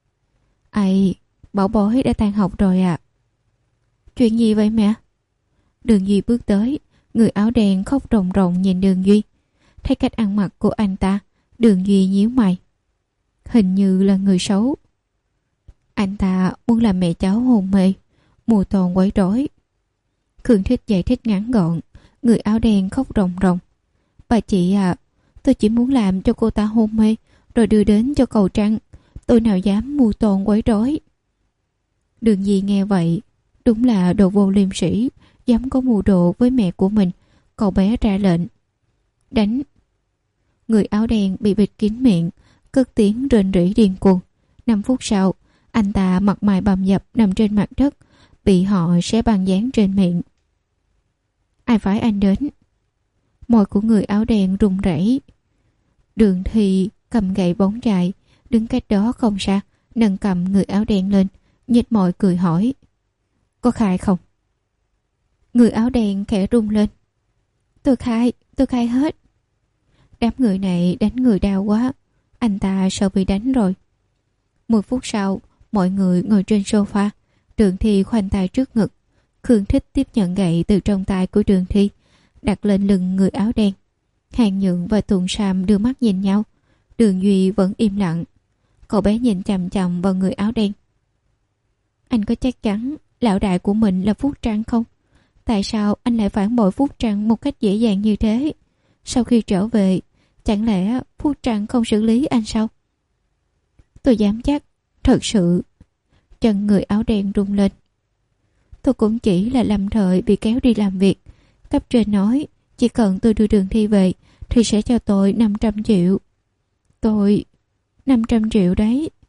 Ai, bảo bối đã tan học rồi à? Chuyện gì vậy mẹ? Đường Duy bước tới. Người áo đen khóc ròng ròng nhìn Đường Duy. Thấy cách ăn mặc của anh ta, Đường Duy nhíu mày. Hình như là người xấu. Anh ta muốn làm mẹ cháu hôn mê, mù toàn quấy rối. Khương Thích giải thích ngắn gọn. Người áo đen khóc ròng ròng. Bà chị à, tôi chỉ muốn làm cho cô ta hôn mê rồi đưa đến cho cầu trăng. Tôi nào dám mù toàn quấy rối. Đường Duy nghe vậy, đúng là đồ vô liêm sĩ, dám có mưu đồ với mẹ của mình. Cậu bé ra lệnh: Đánh! Người áo đen bị bịt kín miệng, cất tiếng rên rỉ điên cuồng. Năm phút sau, anh ta mặt mày bầm dập nằm trên mặt đất, bị họ xé băng dán trên miệng. Ai phái anh đến? Môi của người áo đen run rẩy. Đường Thi cầm gậy bóng chày, đứng cách đó không xa, nâng cầm người áo đen lên, nhếch môi cười hỏi: Có khai không? Người áo đen khẽ rung lên. Tôi khai, tôi khai hết. Đám người này đánh người đau quá, anh ta sợ bị đánh rồi. Mười phút sau, mọi người ngồi trên sofa. Đường Thi khoanh tay trước ngực. Khương Thích tiếp nhận gậy từ trong tay của Đường Thi, đặt lên lưng người áo đen. Hàng Nhượng và Tùng Sam đưa mắt nhìn nhau. Đường Duy vẫn im lặng. Cậu bé nhìn chằm chằm vào người áo đen. Anh có chắc chắn lão đại của mình là Phúc Trăng không? Tại sao anh lại phản bội Phúc Trăng một cách dễ dàng như thế? Sau khi trở về, chẳng lẽ Phúc Trăng không xử lý anh sao? Tôi dám chắc, thật sự. Chân người áo đen rung lên. Tôi cũng chỉ là lâm thời bị kéo đi làm việc. Cấp trên nói chỉ cần tôi đưa Đường Thi về thì sẽ cho tôi năm trăm triệu. Tôi... năm trăm triệu đấy.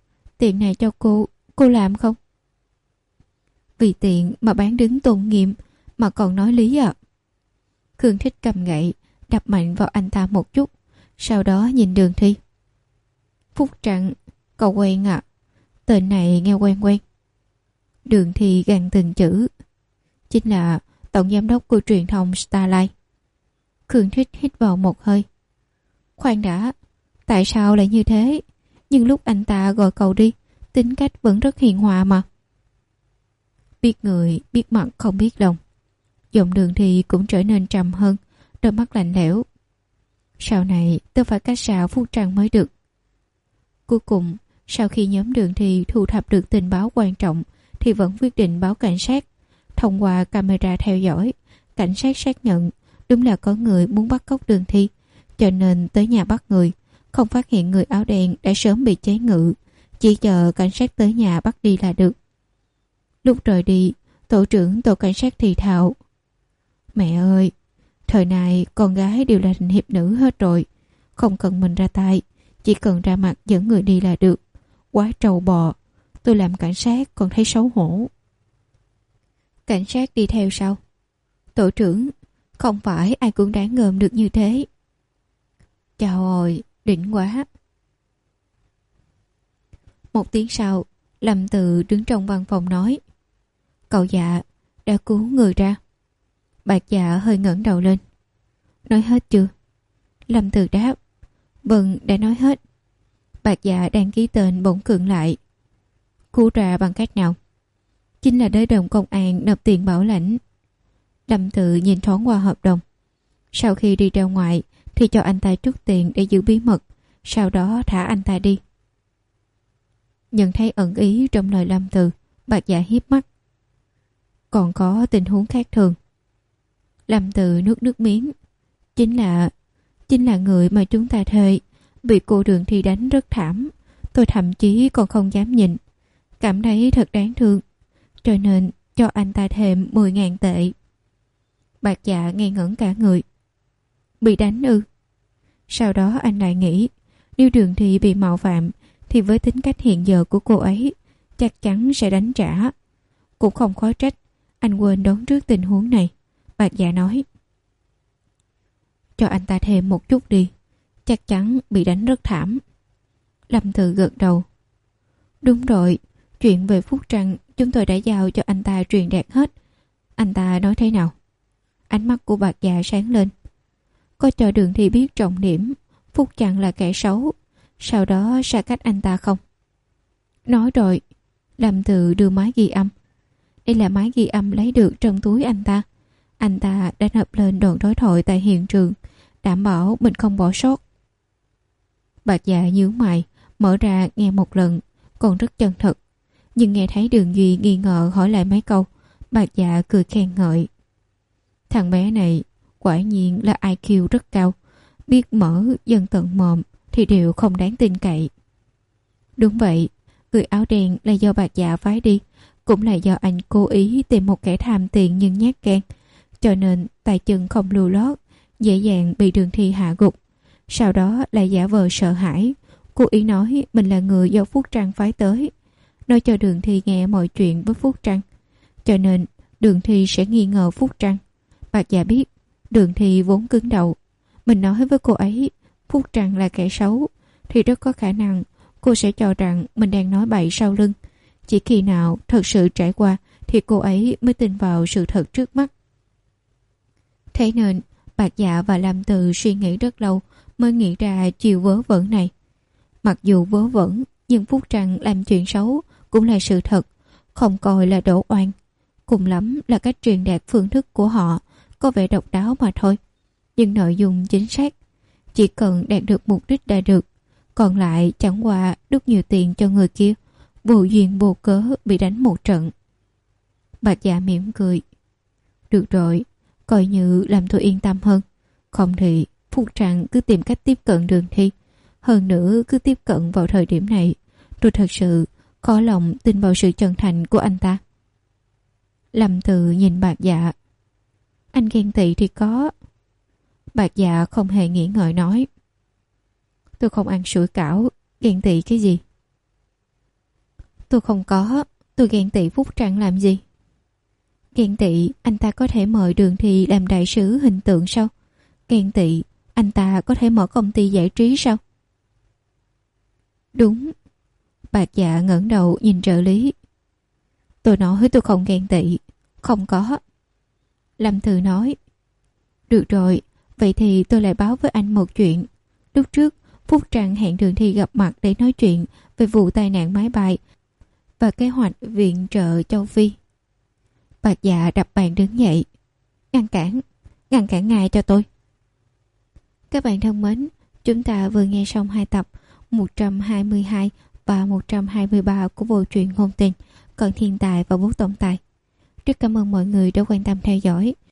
tiền này cho cô, cô làm không? Vì tiền mà bán đứng tôn nghiêm mà còn nói lý à? Khương Thích cầm gậy đập mạnh vào anh ta một chút, sau đó nhìn Đường Thi. Phúc Trăng, cậu quen à? Tên này nghe quen quen. Đường Thi gằn từng chữ. Chính là tổng giám đốc của truyền thông Starlight. Khương Thích hít vào một hơi. Khoan đã, tại sao lại như thế? Nhưng lúc anh ta gọi cậu đi, tính cách vẫn rất hiền hòa mà. Biết người, biết mặt không biết lòng. Giọng Đường Thi cũng trở nên trầm hơn, đôi mắt lạnh lẽo. Sau này tôi phải cách xa Phúc Trăng mới được. Cuối cùng, sau khi nhóm Đường Thi thu thập được tình báo quan trọng thì vẫn quyết định báo cảnh sát. Thông qua camera theo dõi, cảnh sát xác nhận đúng là có người muốn bắt cóc Đường Thi, cho nên tới nhà bắt người, không phát hiện người áo đen đã sớm bị chế ngự, chỉ chờ cảnh sát tới nhà bắt đi là được. Lúc rời đi, tổ trưởng tổ cảnh sát thì thào: Mẹ ơi, thời này con gái đều là hiệp nữ hết rồi, không cần mình ra tay, chỉ cần ra mặt dẫn người đi là được. Quá trâu bò, tôi làm cảnh sát còn thấy xấu hổ. Cảnh sát đi theo sau. Tổ trưởng, không phải ai cũng đáng gờm được như thế. Chào ơi, đỉnh quá. Một tiếng sau, Lâm Từ đứng trong văn phòng nói: Cậu Dạ, đã cứu người ra. Bạc Dạ hơi ngẩng đầu lên. Nói hết chưa? Lâm Từ đáp: Vâng, đã nói hết. Bạc Dạ đang ký tên bỗng khựng lại. Cứu ra bằng cách nào? Chính là tới đồng công an nộp tiền bảo lãnh. Lâm Từ nhìn thoáng qua hợp đồng. Sau khi đi ra ngoài thì cho anh ta chút tiền để giữ bí mật, sau đó thả anh ta đi. Nhận thấy ẩn ý trong lời Lâm Từ, Bạc Dạ hiếp mắt. Còn có tình huống khác thường. Lâm Từ nuốt nước miếng. Chính là Chính là người mà chúng ta thuê bị cô Đường Thi đánh rất thảm. Tôi thậm chí còn không dám nhìn, cảm thấy thật đáng thương, cho nên cho anh ta thêm mười ngàn tệ. Bạc Dạ ngây ngẩn cả người. Bị đánh ư? Sau đó anh lại nghĩ, nếu Đường Thi bị mạo phạm thì với tính cách hiện giờ của cô ấy chắc chắn sẽ đánh trả. Cũng không khó trách anh quên đoán trước tình huống này. Bạc Dạ nói: Cho anh ta thêm một chút đi, chắc chắn bị đánh rất thảm. Lâm Từ gật đầu. Đúng rồi, chuyện về Phúc Trăng chúng tôi đã giao cho anh ta truyền đạt hết. Anh ta nói thế nào? Ánh mắt của Bạc Dạ sáng lên. Có cho Đường Thi biết trọng điểm Phúc Trăng là kẻ xấu, sau đó xa cách anh ta không? Nói rồi. Lâm Từ đưa máy ghi âm. Đây là máy ghi âm lấy được trong túi anh ta. Anh ta đã nộp lên đoạn đối thoại tại hiện trường, đảm bảo mình không bỏ sót. Bạc Dạ nhíu mày, mở ra nghe một lần, còn rất chân thật. Nhưng nghe thấy Đường Duy nghi ngờ hỏi lại mấy câu, Bạc Dạ cười khen ngợi. Thằng bé này quả nhiên là i kiu rất cao, biết mở dân tận mồm thì đều không đáng tin cậy. Đúng vậy, người áo đen là do Bạc Dạ phái đi, cũng là do anh cố ý tìm một kẻ tham tiền nhưng nhát gan, cho nên tay chân không lưu lót, dễ dàng bị Đường Thi hạ gục. Sau đó lại giả vờ sợ hãi, cố ý nói mình là người do Phúc Trăng phái tới, nói cho Đường Thi nghe mọi chuyện với Phúc Trăng, cho nên Đường Thi sẽ nghi ngờ Phúc Trăng. Bạc Dạ biết Đường Thi vốn cứng đầu, mình nói với cô ấy Phúc Trăng là kẻ xấu thì rất có khả năng cô sẽ cho rằng mình đang nói bậy sau lưng. Chỉ khi nào thật sự trải qua thì cô ấy mới tin vào sự thật trước mắt. Thế nên Bạc Dạ và Lâm Từ suy nghĩ rất lâu mới nghĩ ra chiều vớ vẩn này. Mặc dù vớ vẩn, nhưng Phúc Trăng làm chuyện xấu cũng là sự thật, không coi là đổ oan. Cùng lắm là cách truyền đạt phương thức của họ có vẻ độc đáo mà thôi. Nhưng nội dung chính xác, chỉ cần đạt được mục đích đã được. Còn lại chẳng qua đút nhiều tiền cho người kia, vô duyên vô cớ bị đánh một trận. Bạc Dạ mỉm cười. Được rồi, coi như làm tôi yên tâm hơn. Không thì Phúc Trăng cứ tìm cách tiếp cận Đường Thi. Hơn nữa cứ tiếp cận vào thời điểm này, tôi thật sự khó lòng tin vào sự chân thành của anh ta. Lâm Từ nhìn Bạc Dạ. Anh ghen tị thì có. Bạc Dạ không hề nghĩ ngợi nói. Tôi không ăn sủi cảo, ghen tị cái gì? Tôi không có. Tôi ghen tị Phúc Trăng làm gì? Ghen tị anh ta có thể mời Đường Thi làm đại sứ hình tượng sao? Ghen tị anh ta có thể mở công ty giải trí sao? Đúng. Bạc Dạ ngẩng đầu nhìn trợ lý. Tôi nói tôi không ghen tị. Không có. Lâm Thư nói. Được rồi, vậy thì tôi lại báo với anh một chuyện. Lúc trước Phúc Trăng hẹn Đường Thi gặp mặt để nói chuyện về vụ tai nạn máy bay và kế hoạch viện trợ châu Phi. Bạc Dạ đập bàn đứng dậy. Ngăn cản, ngăn cản ngài cho tôi. Các bạn thân mến, chúng ta vừa nghe xong hai tập một trăm hai mươi hai và một trăm hai mươi ba của bộ truyện ngôn tình Cận Thiên Tài và Bố Tổng Tài. Rất cảm ơn mọi người đã quan tâm theo dõi.